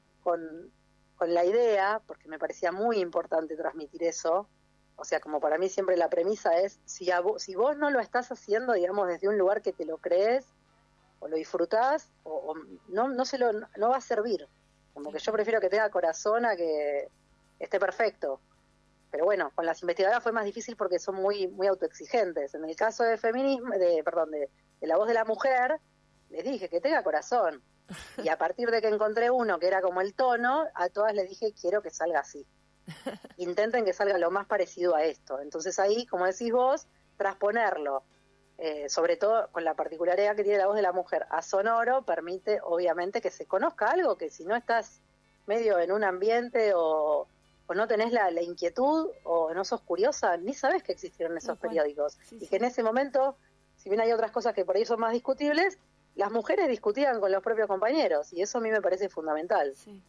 con, con la idea, porque me parecía muy importante transmitir eso. O sea, como para mí siempre la premisa es, si, a vos, si vos no lo estás haciendo, digamos, desde un lugar que te lo crees, o lo disfrutás, o, o no, no, se lo, no va a servir. Como que yo prefiero que tenga corazón a que esté perfecto. Pero bueno, con las investigadoras fue más difícil porque son muy muy autoexigentes. En el caso de feminismo, de perdón, de, de La Voz de la Mujer, les dije que tenga corazón. Y a partir de que encontré uno que era como el tono, a todas les dije, quiero que salga así. Intenten que salga lo más parecido a esto. Entonces ahí, como decís vos, transponerlo, eh, sobre todo con la particularidad que tiene La Voz de la Mujer, a sonoro, permite obviamente que se conozca algo que si no estás medio en un ambiente o, o no tenés la, la inquietud o no sos curiosa, ni sabés que existieron esos periódicos. Sí, y sí. Que en ese momento, si bien hay otras cosas que por ahí son más discutibles, las mujeres discutían con los propios compañeros, y eso a mí me parece fundamental. Sí.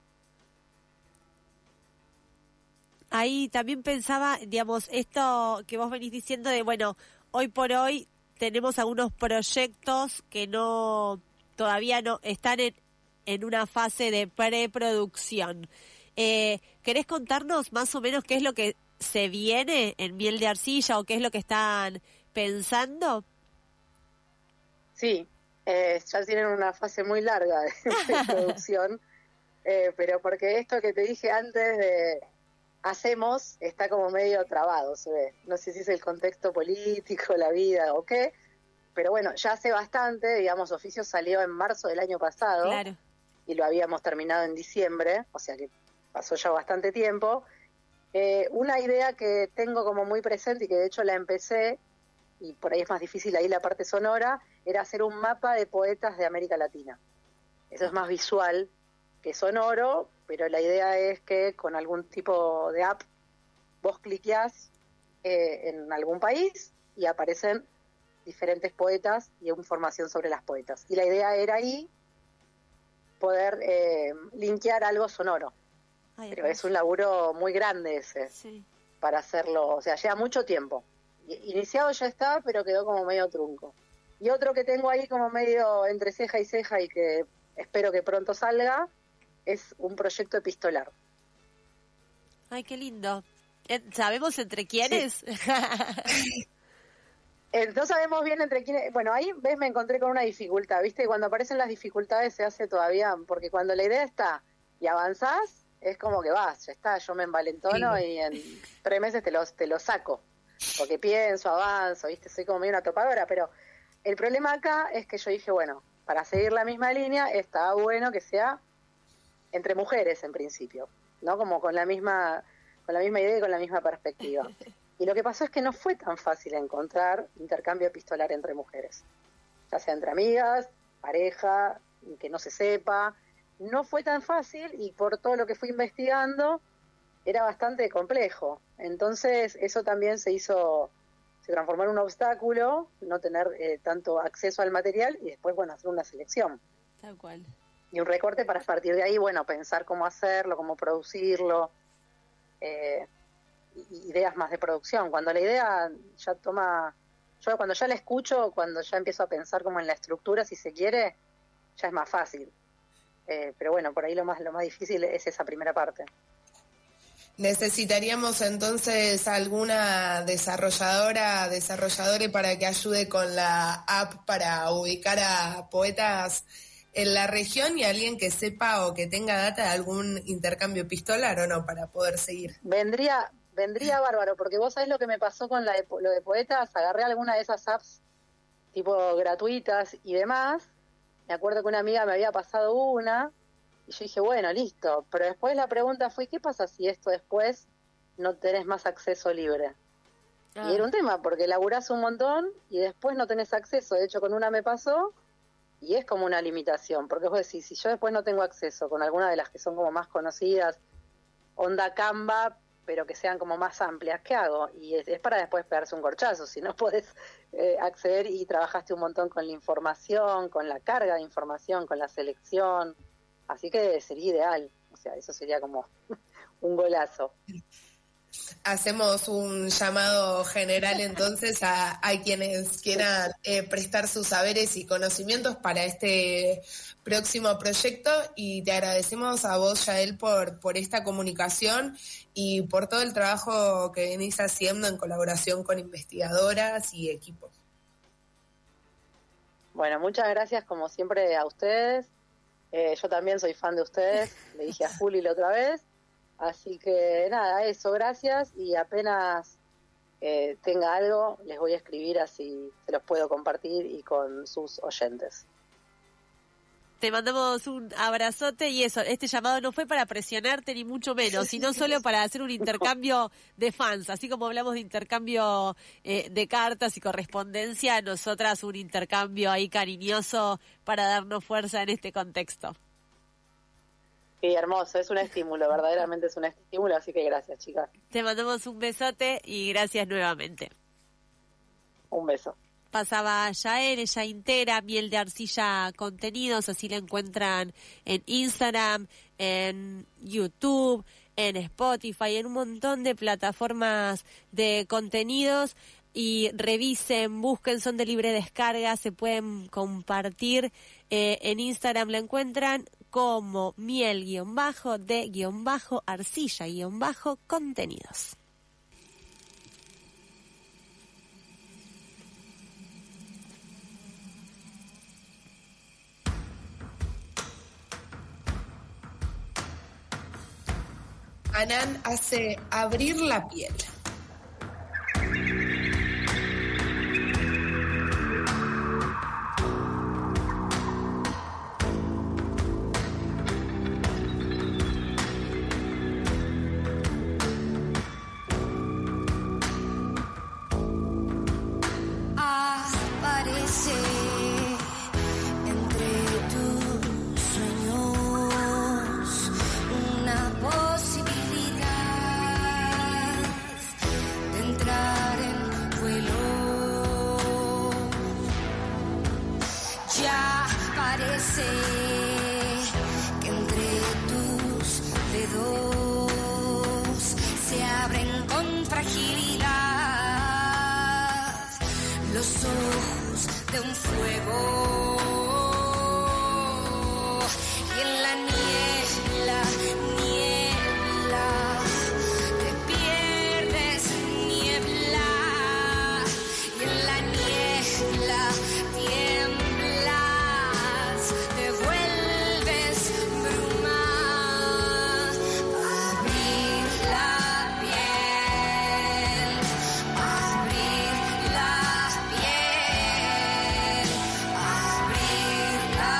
Ahí también pensaba, digamos, esto que vos venís diciendo de, bueno, hoy por hoy tenemos algunos proyectos que no, todavía no, están en, en una fase de preproducción. Eh, ¿Querés contarnos más o menos qué es lo que se viene en Miel de Arcilla o qué es lo que están pensando? Sí, eh, ya tienen una fase muy larga de preproducción, eh, pero porque esto que te dije antes de hacemos está como medio trabado, se ve. No sé si es el contexto político, la vida o qué, pero bueno, ya hace bastante, digamos, Oficio salió en marzo del año pasado, claro, y lo habíamos terminado en diciembre, o sea que pasó ya bastante tiempo. Eh, una idea que tengo como muy presente y que de hecho la empecé, y por ahí es más difícil ahí la parte sonora, era hacer un mapa de poetas de América Latina. Eso es más visual que sonoro, pero la idea es que con algún tipo de app vos cliqueás eh, en algún país y aparecen diferentes poetas y información sobre las poetas. Y la idea era ahí poder eh, linkear algo sonoro. Ay, Pero es un laburo muy grande ese, sí. para hacerlo, o sea, lleva mucho tiempo. Iniciado ya está, pero quedó como medio trunco. Y otro que tengo ahí como medio entre ceja y ceja y que espero que pronto salga, es un proyecto epistolar. Ay, qué lindo. ¿Sabemos entre quiénes? Sí. eh, no sabemos bien entre quiénes. Bueno, ahí ves, me encontré con una dificultad, ¿viste? Y cuando aparecen las dificultades se hace todavía, porque cuando la idea está y avanzás, es como que vas, ya está, yo me envalentono sí. y en tres meses te lo, te lo saco. Porque pienso, avanzo, ¿viste? Soy como medio una topadora, pero el problema acá es que yo dije, bueno, para seguir la misma línea, está bueno que sea entre mujeres en principio, ¿no? Como con la misma con la misma idea y con la misma perspectiva. Y lo que pasó es que no fue tan fácil encontrar intercambio epistolar entre mujeres, ya sea entre amigas, pareja, que no se sepa, no fue tan fácil y por todo lo que fui investigando era bastante complejo. Entonces eso también se hizo, se transformó en un obstáculo, no tener eh, tanto acceso al material y después, bueno, hacer una selección. Tal cual. Y un recorte para a partir de ahí, bueno, pensar cómo hacerlo, cómo producirlo, eh, ideas más de producción. Cuando la idea ya toma, yo cuando ya la escucho, cuando ya empiezo a pensar como en la estructura, si se quiere, ya es más fácil. Eh, pero bueno, por ahí lo más, lo más difícil es esa primera parte. Necesitaríamos entonces alguna desarrolladora, desarrolladore para que ayude con la app para ubicar a poetas en la región y alguien que sepa o que tenga data de algún intercambio epistolar o no, para poder seguir. Vendría vendría bárbaro, porque vos sabés lo que me pasó con la de, lo de poetas, agarré alguna de esas apps tipo gratuitas y demás, me acuerdo que una amiga me había pasado una, y yo dije, bueno, listo, pero después la pregunta fue, ¿qué pasa si esto después no tenés más acceso libre? Ah. Y era un tema, porque laburás un montón y después no tenés acceso. De hecho, con una me pasó y es como una limitación, porque vos decís, si yo después no tengo acceso con alguna de las que son como más conocidas, onda Canva, pero que sean como más amplias, ¿qué hago? Y es, es para después pegarse un corchazo, si no podés eh, acceder y trabajaste un montón con la información, con la carga de información, con la selección. Así que sería ideal, o sea, eso sería como un golazo. Hacemos un llamado general entonces a, a quienes quieran eh, prestar sus saberes y conocimientos para este próximo proyecto y te agradecemos a vos, Yael, por, por esta comunicación y por todo el trabajo que venís haciendo en colaboración con investigadoras y equipos. Bueno, muchas gracias como siempre a ustedes. Eh, yo también soy fan de ustedes, le dije a Juli la otra vez, así que nada, eso, gracias, y apenas eh, tenga algo, les voy a escribir, así se los puedo compartir y con sus oyentes. Te mandamos un abrazote y eso, este llamado no fue para presionarte ni mucho menos, sino solo para hacer un intercambio de fans, así como hablamos de intercambio eh, de cartas y correspondencia, nosotras un intercambio ahí cariñoso para darnos fuerza en este contexto. Sí, hermoso, es un estímulo, verdaderamente es un estímulo, así que gracias, chicas. Te mandamos un besote y gracias nuevamente. Un beso. Pasaba Yael, ella integra Miel de Arcilla Contenidos, así la encuentran en Instagram, en YouTube, en Spotify, en un montón de plataformas de contenidos. Y revisen, busquen, son de libre descarga, se pueden compartir. Eh, en Instagram la encuentran como miel-de-arcilla-contenidos. Anán hace abrir la piel. Aparece entre tus sueños una posibilidad de entrar en vuelo. Ya parece los ojos de un fuego. Y en la niebla, niebla, te pierdes, niebla. Y en la niebla tiemblas, te vuelves bruma. Abrir la piel, abrir la piel, abrir la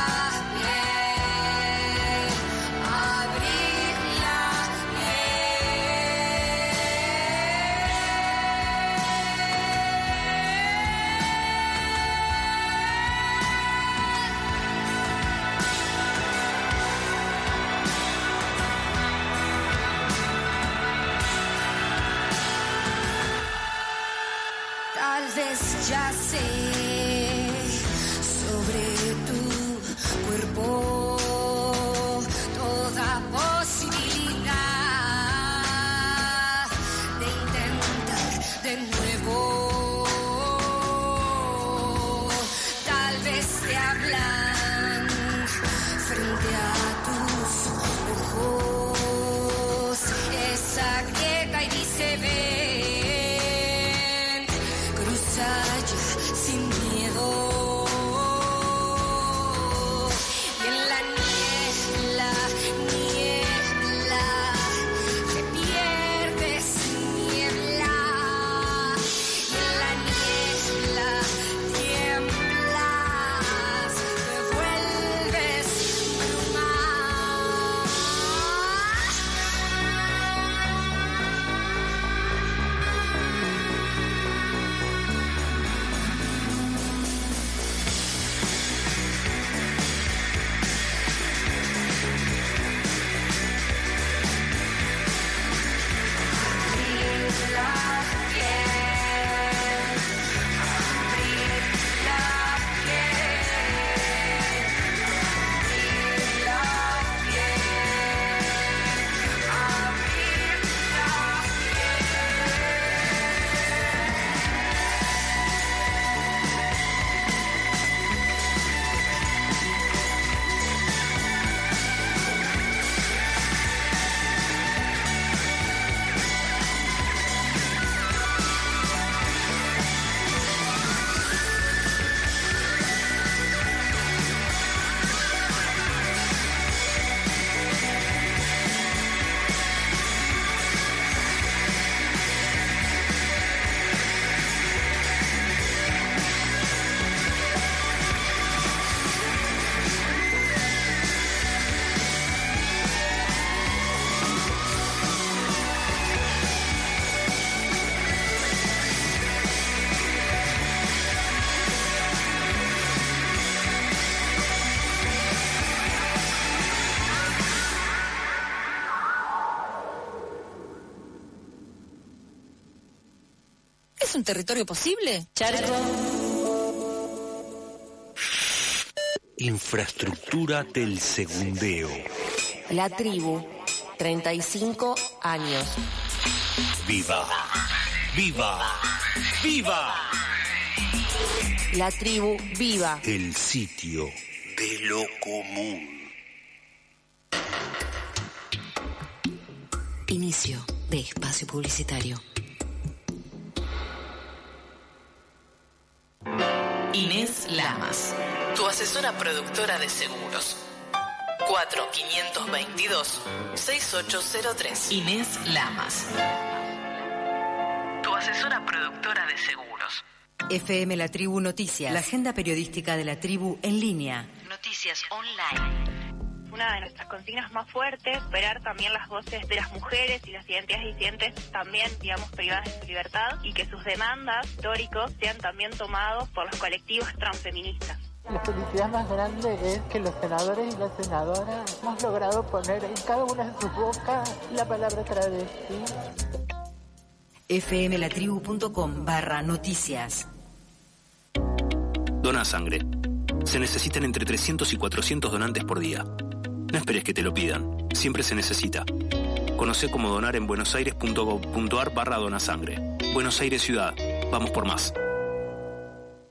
piel, abrir la Tal vez ya sé sobre tu cuerpo toda posibilidad de intentar de nuevo. Tal vez te hablan frente a tus ojos esa grieta y dice ven, cruza ya sin miedo. Y en la niebla, niebla, te pierdes, niebla. Y en la niebla tiemblas, te vuelves bruma. ¿Es un territorio posible? Charco. Infraestructura del segundeo. La tribu, treinta y cinco años. Viva. Viva. Viva. La tribu viva. El sitio de lo común. Inicio de espacio publicitario. Inés Lamas, tu asesora productora de seguros. cuatro cinco dos dos, seis ocho cero tres. Inés Lamas, tu asesora productora de seguros. F M La Tribu Noticias, la agenda periodística de la tribu en línea. Noticias online. Una de nuestras consignas más fuertes, superar también las voces de las mujeres y las identidades disidentes también, digamos, privadas de su libertad, y que sus demandas históricos sean también tomados por los colectivos transfeministas. La felicidad más grande es que los senadores y las senadoras hemos logrado poner en cada una de sus bocas la palabra travesti. fmlatribu.com barra noticias. Dona sangre. Se necesitan entre trescientos y cuatrocientos donantes por día. No esperes que te lo pidan. Siempre se necesita. Conoce cómo donar en buenosaires.gov.ar barra donasangre. Buenos Aires Ciudad. Vamos por más.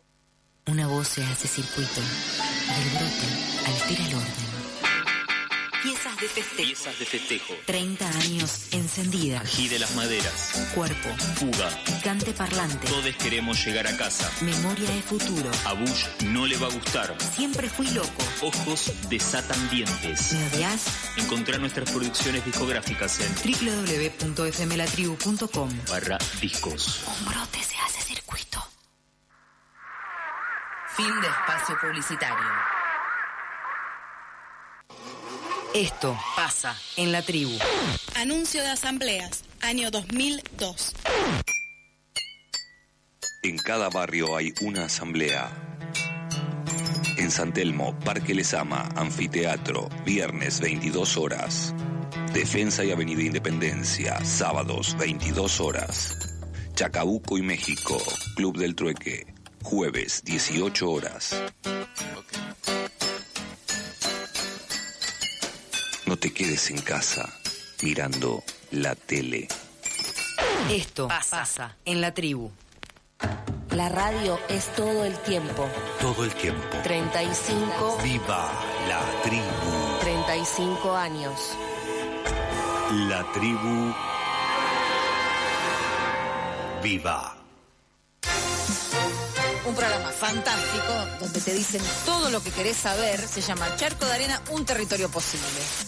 voz se hace circuito. Del brote altera el orden. Piezas de festejo. Piezas de festejo. treinta años encendida. Ají de las maderas. Cuerpo. Fuga. Picante parlante. Todos queremos llegar a casa. Memoria de futuro. A Bush no le va a gustar. Siempre fui loco. Ojos desatan dientes. ¿Me odias? Encontrá nuestras producciones discográficas en doble u doble u doble u punto f m la tribu punto com barra discos. Un brote se hace circuito. Fin de espacio publicitario. Esto pasa en la tribu. Anuncio de asambleas, año dos mil dos. En cada barrio hay una asamblea. En San Telmo, Parque Lezama, Anfiteatro, viernes veintidós horas. Defensa y Avenida Independencia, sábados veintidós horas. Chacabuco y México, Club del Trueque, jueves dieciocho horas. No te quedes en casa mirando la tele. Esto pasa en la tribu. La radio es todo el tiempo. Todo el tiempo. treinta y cinco. Viva la tribu. treinta y cinco años. La tribu. Viva. Un programa fantástico donde te dicen todo lo que querés saber. Se llama Charco de Arena, un territorio posible.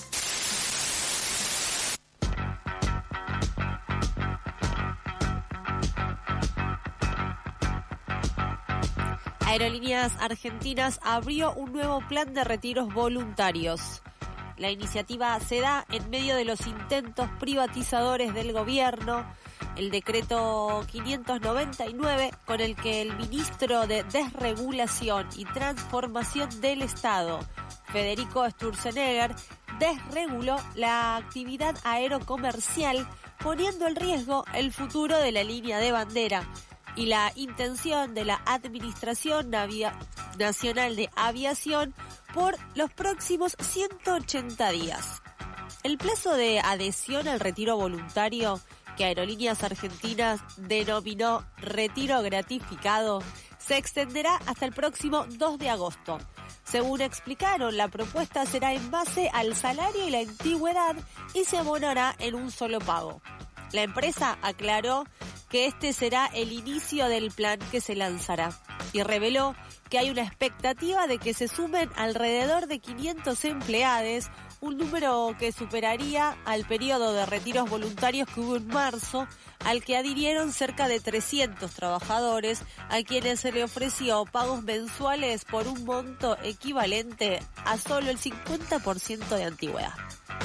Aerolíneas Argentinas abrió un nuevo plan de retiros voluntarios. La iniciativa se da en medio de los intentos privatizadores del gobierno. El decreto quinientos noventa y nueve, con el que el ministro de Desregulación y Transformación del Estado, Federico Sturzenegger, desreguló la actividad aerocomercial, poniendo en riesgo el futuro de la línea de bandera y la intención de la Administración Navia- Nacional de Aviación por los próximos ciento ochenta días. El plazo de adhesión al retiro voluntario, que Aerolíneas Argentinas denominó retiro gratificado, se extenderá hasta el próximo dos de agosto. Según explicaron, la propuesta será en base al salario y la antigüedad y se abonará en un solo pago. La empresa aclaró que este será el inicio del plan que se lanzará y reveló que hay una expectativa de que se sumen alrededor de quinientos empleados, un número que superaría al periodo de retiros voluntarios que hubo en marzo, al que adhirieron cerca de trescientos trabajadores, a quienes se le ofreció pagos mensuales por un monto equivalente a solo el cincuenta por ciento de antigüedad.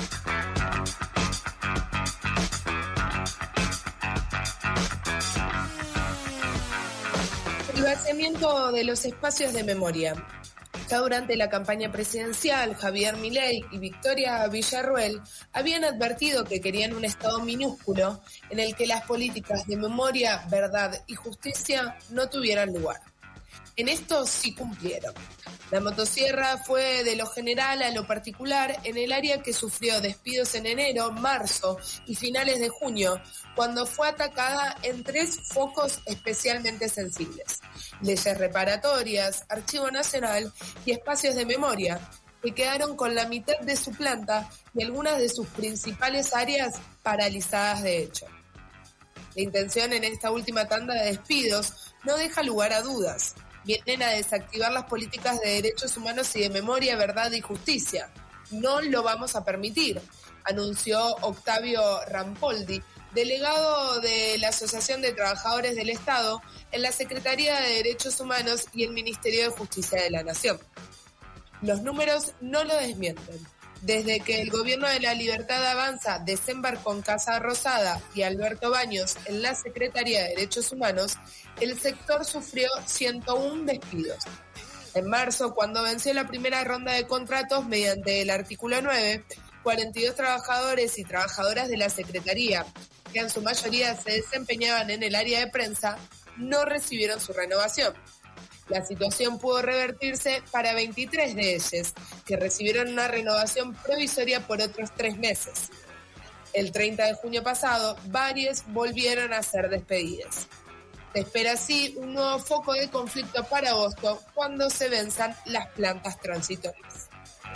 El vaciamiento de los espacios de memoria. Ya durante la campaña presidencial, Javier Milei y Victoria Villarruel habían advertido que querían un Estado minúsculo en el que las políticas de memoria, verdad y justicia no tuvieran lugar. En esto sí cumplieron. La motosierra fue de lo general a lo particular en el área que sufrió despidos en enero, marzo y finales de junio, cuando fue atacada en tres focos especialmente sensibles: leyes reparatorias, Archivo Nacional y espacios de memoria, que quedaron con la mitad de su planta y algunas de sus principales áreas paralizadas de hecho. La intención en esta última tanda de despidos no deja lugar a dudas. Vienen a desactivar las políticas de derechos humanos y de memoria, verdad y justicia. No lo vamos a permitir, anunció Octavio Rampoldi, delegado de la Asociación de Trabajadores del Estado en la Secretaría de Derechos Humanos y el Ministerio de Justicia de la Nación. Los números no lo desmienten. Desde que el Gobierno de la Libertad Avanza desembarcó en Casa Rosada y Alberto Baños en la Secretaría de Derechos Humanos, el sector sufrió ciento uno despidos. En marzo, cuando venció la primera ronda de contratos mediante el artículo nueve, cuarenta y dos trabajadores y trabajadoras de la Secretaría, que en su mayoría se desempeñaban en el área de prensa, no recibieron su renovación. La situación pudo revertirse para veintitrés de ellos, que recibieron una renovación provisoria por otros tres meses. El treinta de junio pasado, varios volvieron a ser despedidos. Se espera así un nuevo foco de conflicto para agosto, cuando se venzan las plantas transitorias.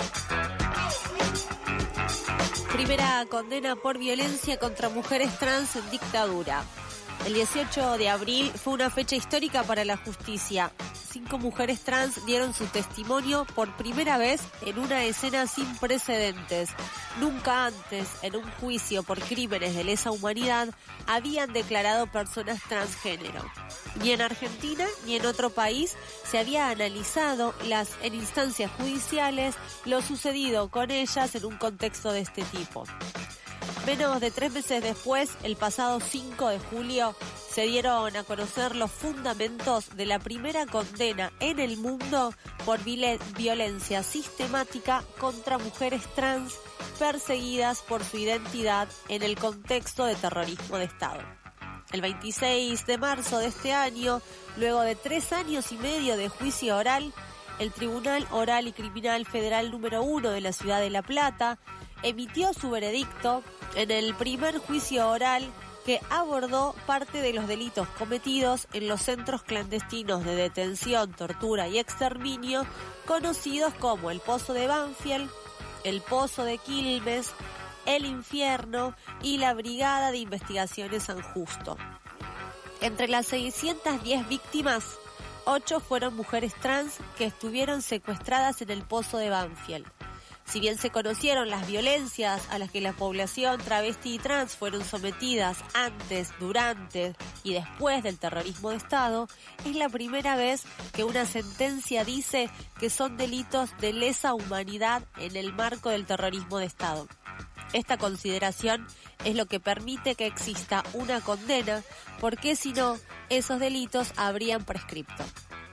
Primera condena por violencia contra mujeres trans en dictadura. El dieciocho de abril fue una fecha histórica para la justicia. Cinco mujeres trans dieron su testimonio por primera vez en una escena sin precedentes. Nunca antes, en un juicio por crímenes de lesa humanidad, habían declarado personas transgénero. Ni en Argentina ni en otro país se había analizado las, en instancias judiciales lo sucedido con ellas en un contexto de este tipo. Menos de tres meses después, el pasado cinco de julio, se dieron a conocer los fundamentos de la primera condena en el mundo por violencia sistemática contra mujeres trans perseguidas por su identidad en el contexto de terrorismo de Estado. El veintiséis de marzo de este año, luego de tres años y medio de juicio oral, el Tribunal Oral y Criminal Federal número uno de la ciudad de La Plata emitió su veredicto en el primer juicio oral que abordó parte de los delitos cometidos en los centros clandestinos de detención, tortura y exterminio, conocidos como el Pozo de Banfield, el Pozo de Quilmes, el Infierno y la Brigada de Investigaciones San Justo. Entre las seiscientas diez víctimas, ocho fueron mujeres trans que estuvieron secuestradas en el Pozo de Banfield. Si bien se conocieron las violencias a las que la población travesti y trans fueron sometidas antes, durante y después del terrorismo de Estado, es la primera vez que una sentencia dice que son delitos de lesa humanidad en el marco del terrorismo de Estado. Esta consideración es lo que permite que exista una condena, porque si no, esos delitos habrían prescripto.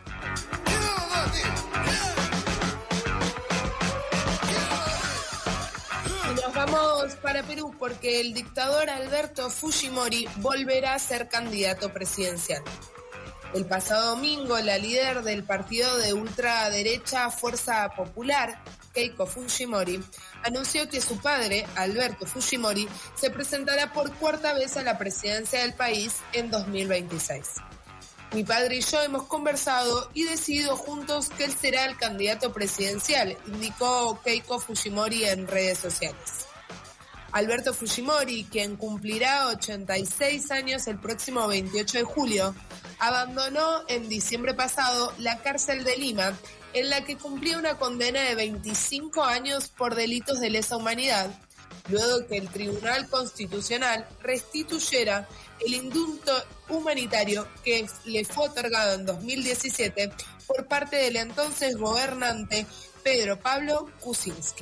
Y nos vamos para Perú porque el dictador Alberto Fujimori volverá a ser candidato presidencial. El pasado domingo, la líder del partido de ultraderecha Fuerza Popular, Keiko Fujimori, anunció que su padre, Alberto Fujimori, se presentará por cuarta vez a la presidencia del país en dos mil veintiséis. Mi padre y yo hemos conversado y decidido juntos que él será el candidato presidencial, indicó Keiko Fujimori en redes sociales. Alberto Fujimori, quien cumplirá ochenta y seis años el próximo veintiocho de julio, abandonó en diciembre pasado la cárcel de Lima, en la que cumplía una condena de veinticinco años por delitos de lesa humanidad, luego que el Tribunal Constitucional restituyera el indulto humanitario que le fue otorgado en dos mil diecisiete por parte del entonces gobernante Pedro Pablo Kuczynski.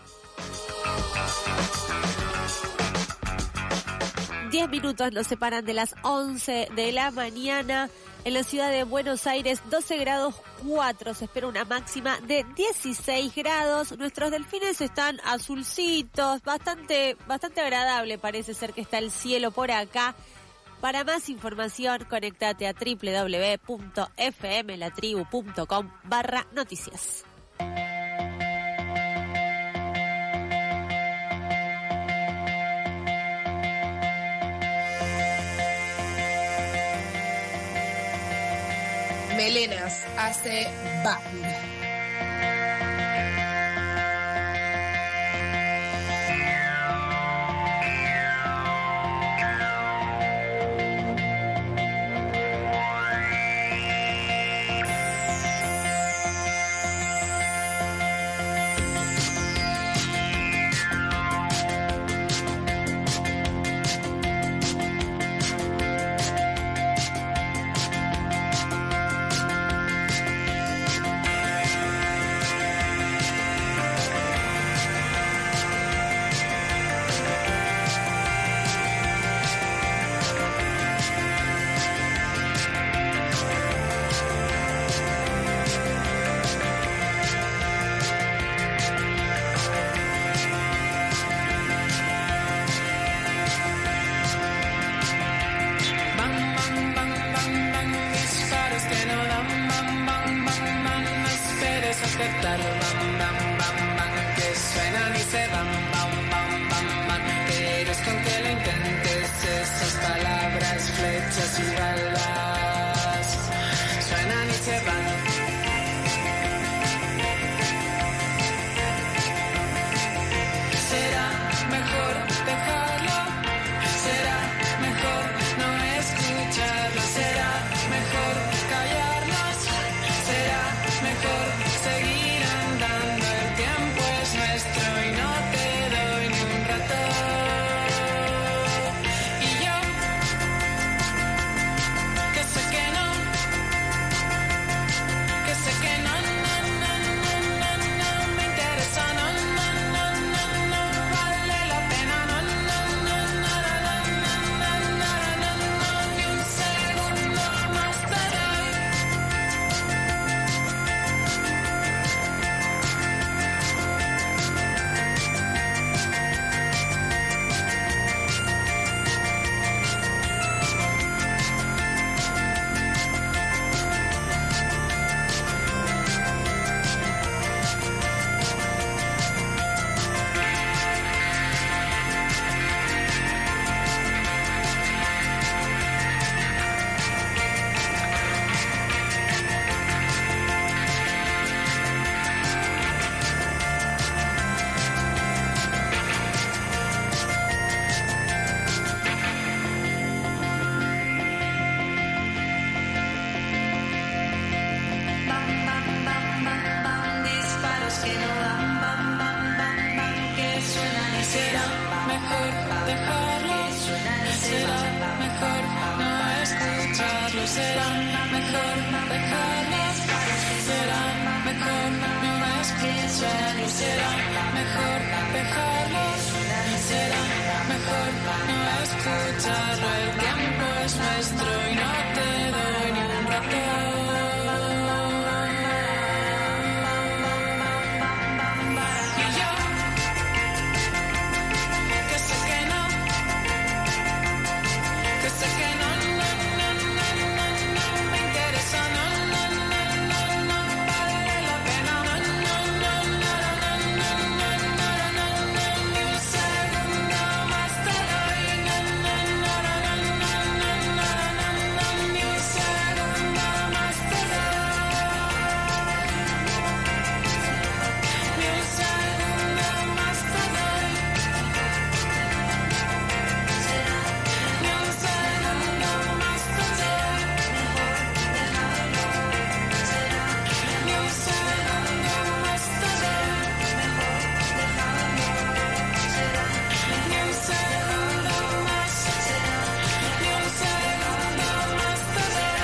Diez minutos nos separan de las once de la mañana. En la ciudad de Buenos Aires, doce grados cuatro. Se espera una máxima de dieciséis grados. Nuestros delfines están azulcitos. Bastante, bastante agradable parece ser que está el cielo por acá. Para más información, conectate a doble u doble u doble u punto f m la tribu punto com barra noticias. Melenas hace banda. Bam, bam, bam, bam, que suenan y se van, bam, bam, bam, bam, pero es con que lo intentes, esas palabras, flechas y balas. se van. Será mejor dejarlo, será mejor no escucharlo, será mejor callarnos, será mejor seguir andando. El tiempo es nuestro y no te doy ni un rato. Y yo, que sé que no, que sé que no, no, no, no, no, no me interesa, no, no, no, no, no vale la pena, no, no, no, no, no, no, no, no, no, no, ni un segundo más te doy. Bam, bam, bam, bam, bam, disparos que no dan, bam, bam, bam, bam, que suenan y será mejor dejarlo, será mejor no escucharlo, será mejor dejarlo, será mejor no escucharlo, será mejor dejarlo, será mejor no escucharlo. El tiempo es nuestro y no te doy ni un rato. Y yo, que sé que no, que sé que no, no, no, no, no, no me interesa, no, no, no, no, no vale la pena, no, no, no, no, no, no, no, no, no, no, ni un segundo más te doy, no, no, no, no, no, no, no, no, no, ni un segundo más te doy. Ni un segundo más te doy. Ni un segundo más te doy. Ni un segundo más te doy. Ni un segundo más. Ni un segundo más te doy.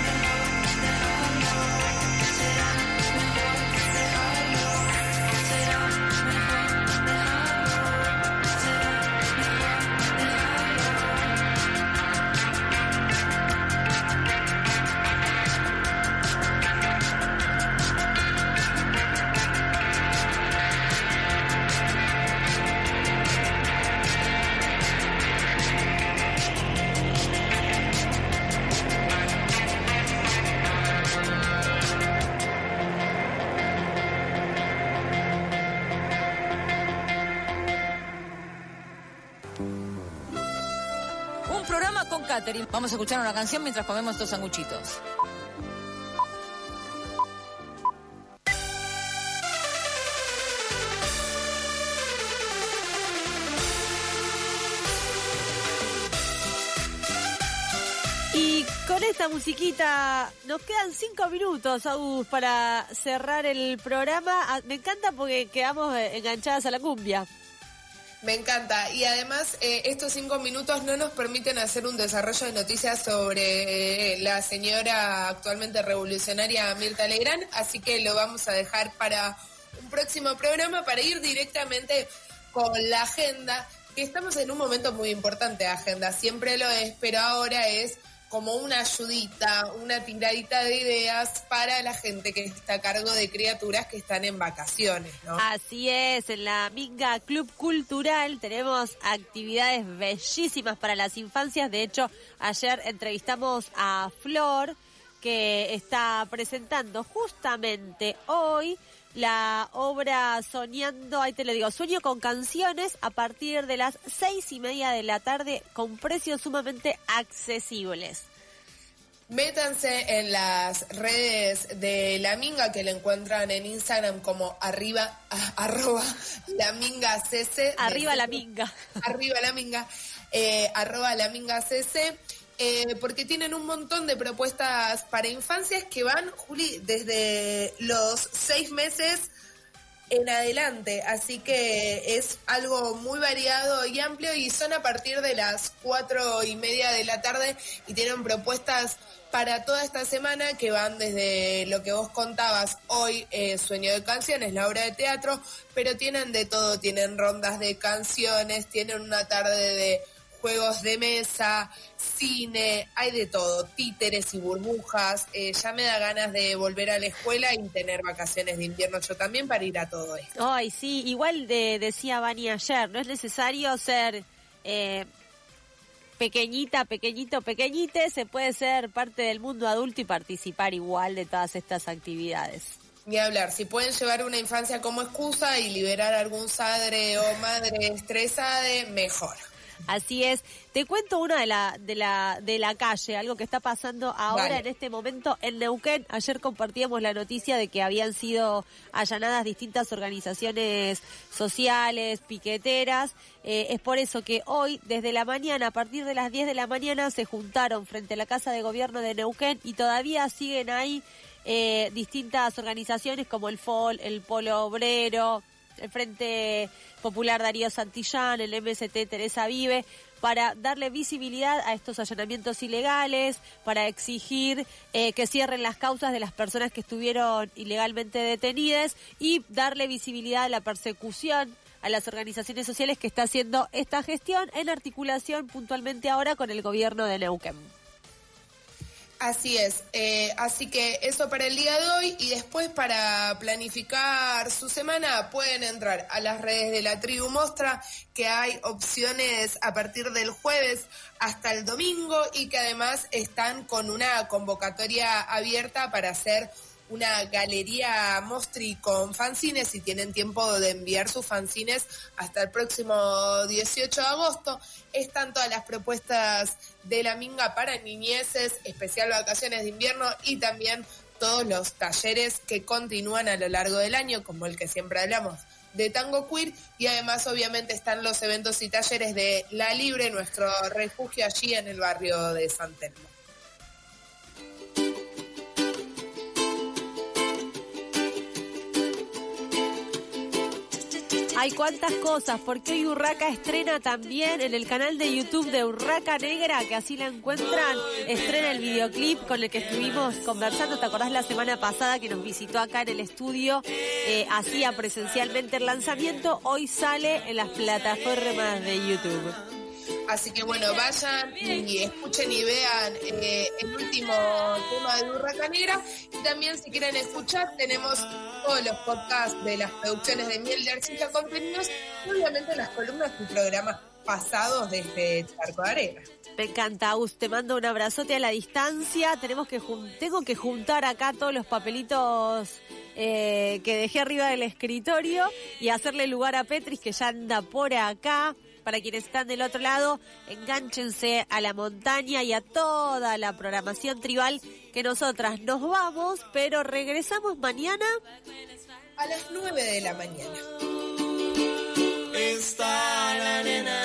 Un programa con catering. Vamos a escuchar una canción mientras comemos estos sanguchitos. Y con esta musiquita nos quedan cinco minutos, Agus, para cerrar el programa. Ah, me encanta porque quedamos eh, enganchadas a la cumbia. Me encanta. Y además, eh, estos cinco minutos no nos permiten hacer un desarrollo de noticias sobre eh, la señora actualmente revolucionaria Mirta Legrand, así que lo vamos a dejar para un próximo programa para ir directamente con la agenda, que estamos en un momento muy importante de agenda. Siempre lo es, pero ahora es como una ayudita, una tiradita de ideas para la gente que está a cargo de criaturas que están en vacaciones, ¿no? Así es, en la Minga Club Cultural tenemos actividades bellísimas para las infancias. De hecho, ayer entrevistamos a Flor, que está presentando justamente hoy la obra Soñando, ahí te lo digo, Sueño con Canciones, a partir de las seis y media de la tarde, con precios sumamente accesibles. Métanse en las redes de La Minga, que la encuentran en Instagram como arriba, a, arroba La Minga C C. Arriba La Minga. Arriba La Minga, eh, arroba La Minga C C. Eh, porque tienen un montón de propuestas para infancias que van, Juli, desde los seis meses en adelante, así que es algo muy variado y amplio y son a partir de las cuatro y media de la tarde y tienen propuestas para toda esta semana que van desde lo que vos contabas hoy, eh, Sueño de Canciones, la obra de teatro, pero tienen de todo, tienen rondas de canciones, tienen una tarde de juegos de mesa, cine, hay de todo, títeres y burbujas. Eh, ya me da ganas de volver a la escuela y tener vacaciones de invierno yo también para ir a todo esto. Ay, sí, igual de, decía Vani ayer, no es necesario ser eh, pequeñita, pequeñito, pequeñite, se puede ser parte del mundo adulto y participar igual de todas estas actividades. Ni hablar, si pueden llevar una infancia como excusa y liberar a algún padre o madre estresada, mejor. Así es. Te cuento una de la de la de la calle, algo que está pasando ahora Vale. en este momento en Neuquén. Ayer compartíamos la noticia de que habían sido allanadas distintas organizaciones sociales, piqueteras. Eh, es por eso que hoy, desde la mañana, a partir de las diez de la mañana, se juntaron frente a la Casa de Gobierno de Neuquén y todavía siguen ahí eh, distintas organizaciones como el F O L, el Polo Obrero, el Frente Popular Darío Santillán, el M S T Teresa Vive, para darle visibilidad a estos allanamientos ilegales, para exigir eh, que cierren las causas de las personas que estuvieron ilegalmente detenidas y darle visibilidad a la persecución a las organizaciones sociales que está haciendo esta gestión en articulación puntualmente ahora con el gobierno de Neuquén. Así es, eh, así que eso para el día de hoy y después para planificar su semana pueden entrar a las redes de la Tribu Mostra, que hay opciones a partir del jueves hasta el domingo y que además están con una convocatoria abierta para hacer una galería mostri con fanzines, si tienen tiempo de enviar sus fanzines hasta el próximo dieciocho de agosto. Están todas las propuestas de La Minga para niñeces, especial vacaciones de invierno y también todos los talleres que continúan a lo largo del año, como el que siempre hablamos de Tango Queer, y además obviamente están los eventos y talleres de La Libre, nuestro refugio allí en el barrio de San Telmo. Hay cuantas cosas, porque hoy Urraca estrena también en el canal de YouTube de Urraca Negra, que así la encuentran, estrena el videoclip con el que estuvimos conversando, ¿te acordás la semana pasada que nos visitó acá en el estudio? Eh, hacía presencialmente el lanzamiento, hoy sale en las plataformas de YouTube. Así que bueno, vayan y escuchen y vean eh, el último tema de Urraca Negra. Y también si quieren escuchar, tenemos todos los podcasts de las producciones de Miel de Arcilla Contenidos y obviamente las columnas y programas pasados de este Charco de Arena. Me encanta, Agus, te mando un abrazote a la distancia. Tenemos que jun- tengo que juntar acá todos los papelitos eh, que dejé arriba del escritorio y hacerle lugar a Petris, que ya anda por acá. Para quienes están del otro lado, enganchense a La Montaña y a toda la programación tribal, que nosotras nos vamos, pero regresamos mañana a las nueve de la mañana. Está la nena